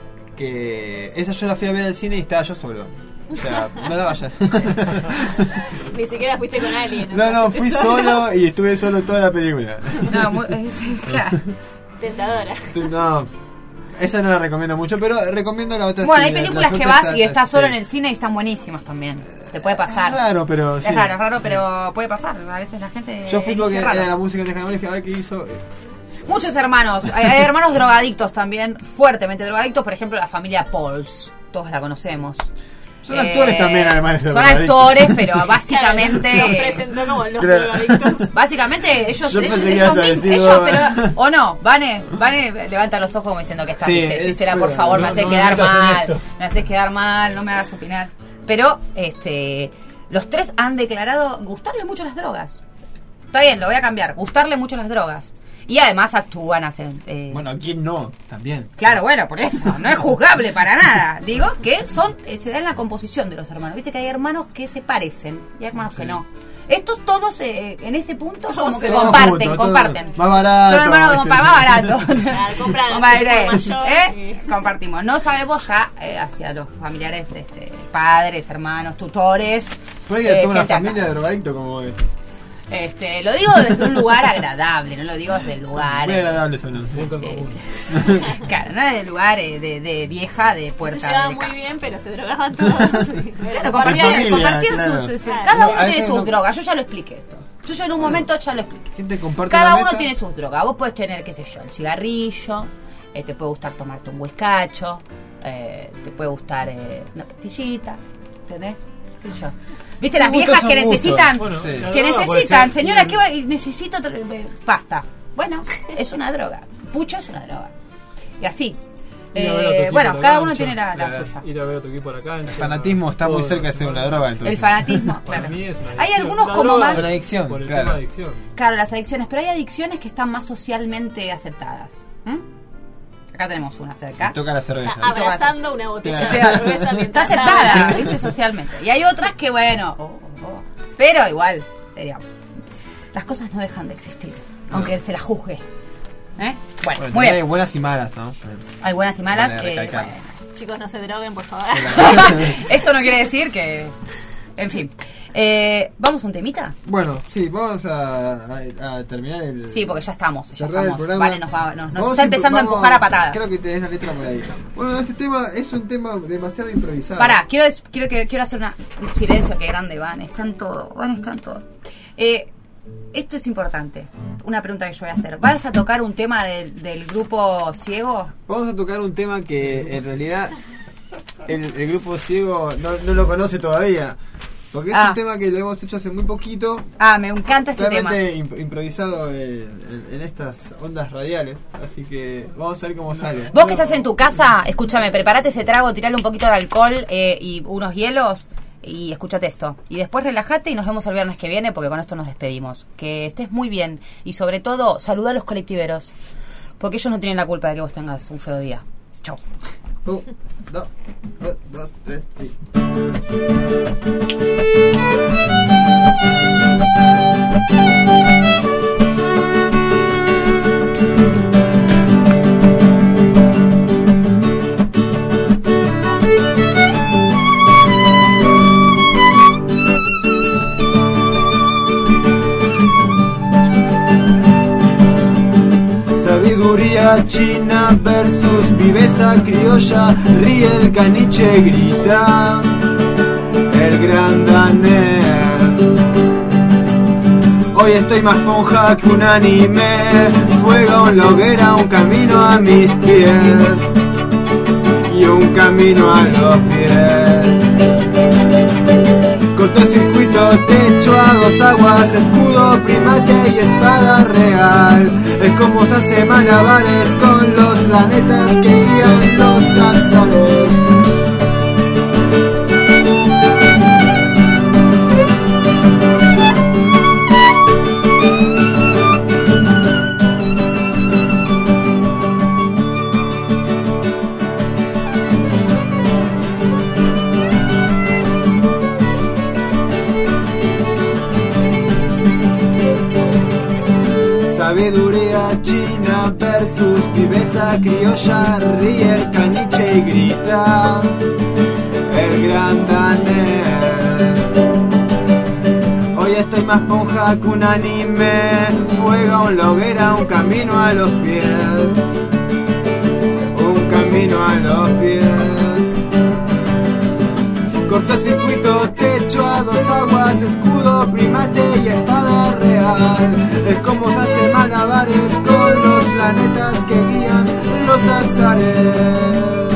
que esa yo la fui a ver al cine y estaba yo solo. O sea, no la vayas. Ni siquiera fuiste con alguien. No, no, fui solo y estuve solo toda la película. No, muy, es- es- claro. Tentadora. No, esa no la recomiendo mucho, pero recomiendo la otra. Bueno, sí, hay la- películas la que otra vas está- y estás solo sí. en el cine y están buenísimas también. Te puede pasar. Es raro, pero sí. Es raro, es raro, pero puede pasar. A veces la gente. Yo fui elige porque raro. era la música de Andrés Calamaro y dije, a ver qué hizo. Muchos hermanos, hay, hay hermanos drogadictos también, fuertemente drogadictos, por ejemplo la familia Pauls, todos la conocemos. Son actores también, además de ser Son drogadictos. actores, pero básicamente... Claro, nos presentó como los Claro. drogadictos. Básicamente ellos, Yo ellos, pensé que ellos ibas a mismos- decir ellos, vos. pero, o no, Vane, Vane levanta los ojos como diciendo que está, Sí, dice, es Gisela, por verdad. favor, me No, haces no me quedar metas en mal, esto. me haces quedar mal, no me hagas opinar. Pero, este, los tres han declarado gustarle mucho las drogas. Está bien, lo voy a cambiar, gustarle mucho las drogas. Y además actúan, hacen... eh, Bueno, ¿quién no? También. Claro, bueno, por eso, no es juzgable para nada. Digo que son, eh, se da en la composición de los hermanos. Viste que hay hermanos que se parecen y hay hermanos Sí. que no. Estos todos eh, en ese punto como que Todos comparten, juntos, comparten. todos más barato, Son hermanos este, compa- sí. más barato. Claro, compran Comparten, así por mayor ¿eh? Compartimos. No sabemos ya eh, hacia los familiares, este, padres, hermanos, tutores. Pero hay eh, toda una gente acá. familia de drogadictos como es. Este, lo digo desde un lugar agradable, no lo digo desde el lugar. Muy eh, agradable son. Punto en común. Claro, no desde el lugar eh, de, de vieja, de Se puerta llevaban de muy casa. bien, pero se drogaban todos. Sí. Claro, compartían, familia, compartían claro. sus, sus- Claro. cada No, uno a tiene veces sus no- drogas. Yo ya lo expliqué esto. Yo ya en un momento ya lo expliqué. Gente comparte Cada la uno mesa. tiene sus drogas. Vos podés tener, qué sé yo, el cigarrillo, eh, te puede gustar tomarte un whiskacho, eh, te puede gustar eh, una pastillita, ¿entendés? ¿Qué sé yo? ¿Viste Sí, las gustos viejas son que gustos. necesitan, Bueno, Sí. la que droga puede necesitan, ser- señora, ¿qué va? Y necesito tr- eh, pasta. Bueno, es una droga. Pucho es una droga. Y así. Ir a ver a tu Eh, equipo bueno, a la cada cancha. uno tiene la, la Claro. suya. Ir a ver a tu equipo a la cancha. El fanatismo está muy todo cerca de eso. ser una droga, entonces. El fanatismo, Para claro. mí es una Hay adicción. algunos La como droga más... Una adicción, Por el claro. tema de adicción. Claro, las adicciones, pero hay adicciones que están más socialmente aceptadas. ¿Mm? Acá tenemos una cerca. Me toca la cerveza. Está abrazando una botella de Claro. cerveza Está mientras aceptada, habla. ¿viste? Socialmente. Y hay otras que, bueno, oh, oh, pero igual, digamos, las cosas no dejan de existir, aunque se las juzgue. ¿Eh? Bueno, Bueno, muy también hay bien. buenas y malas, ¿no? Hay buenas y malas. Vale, eh, recalcar. bueno. Chicos, no se droguen, por favor. Esto no quiere decir que... En fin. Eh, ¿Vamos a un temita? Bueno, sí, vamos a, a- a terminar el... Sí, porque ya estamos. Ya cerrar el estamos. programa. Vale, nos, va, nos, nos Vamos está a- empezando vamos- a empujar a patadas. Creo que tenés la letra por ahí. Bueno, este tema es un tema demasiado improvisado. Pará, quiero, des- quiero, quiero, quiero hacer una, un silencio, que grande van, están todo, van, están todo. Eh, esto es importante, una pregunta que yo voy a hacer. ¿Vas a tocar un tema del, del grupo Ciego? Vamos a tocar un tema que en realidad el, el grupo Ciego no, no lo conoce todavía. Porque es Ah. un tema que lo hemos hecho hace muy poquito. Ah, me encanta este tema. Totalmente imp- improvisado en, en- en estas ondas radiales. Así que vamos a ver cómo sale. Vos que estás en tu casa, escúchame, prepárate ese trago, tirale un poquito de alcohol eh, y unos hielos y escúchate esto. Y después relájate y nos vemos el viernes que viene porque con esto nos despedimos. Que estés muy bien y sobre todo saluda a los colectiveros porque ellos no tienen la culpa de que vos tengas un feo día. Chau. Un, dos, dos, dos, tres, sí. Sabiduría china versus viveza criolla, ríe el caniche, grita el gran danés. Hoy estoy más ponja que un anime. Fuego, una hoguera, un camino a mis pies y un camino a los pies. Cortocircuito, techo a dos aguas, escudo, primate y espada real. Es como se hace malabares con los planetas que guían los azares. Sabiduría china versus viveza criolla, ríe el caniche y grita el gran danés. Hoy estoy más ponja que un anime. Fuego, una hoguera, un camino a los pies, un camino a los pies. Cortocircuito, techo a dos aguas, escudo, primate y espada real. Es como se hace malabares con los planetas que guían los azares.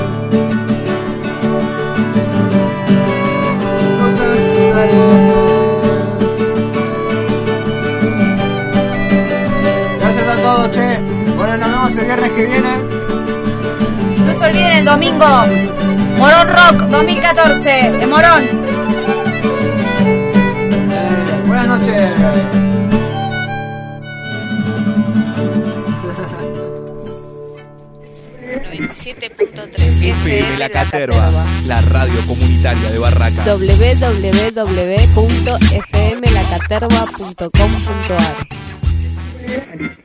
Los azares. Gracias a todos, che. Bueno, nos vemos el viernes que viene. No se olviden el domingo. Morón Rock dos mil catorce, de Morón. Eh, buenas noches. noventa y siete punto tres F M La Caterva, la radio comunitaria de Barraca. doble u doble u doble u punto f m la caterva punto com punto a r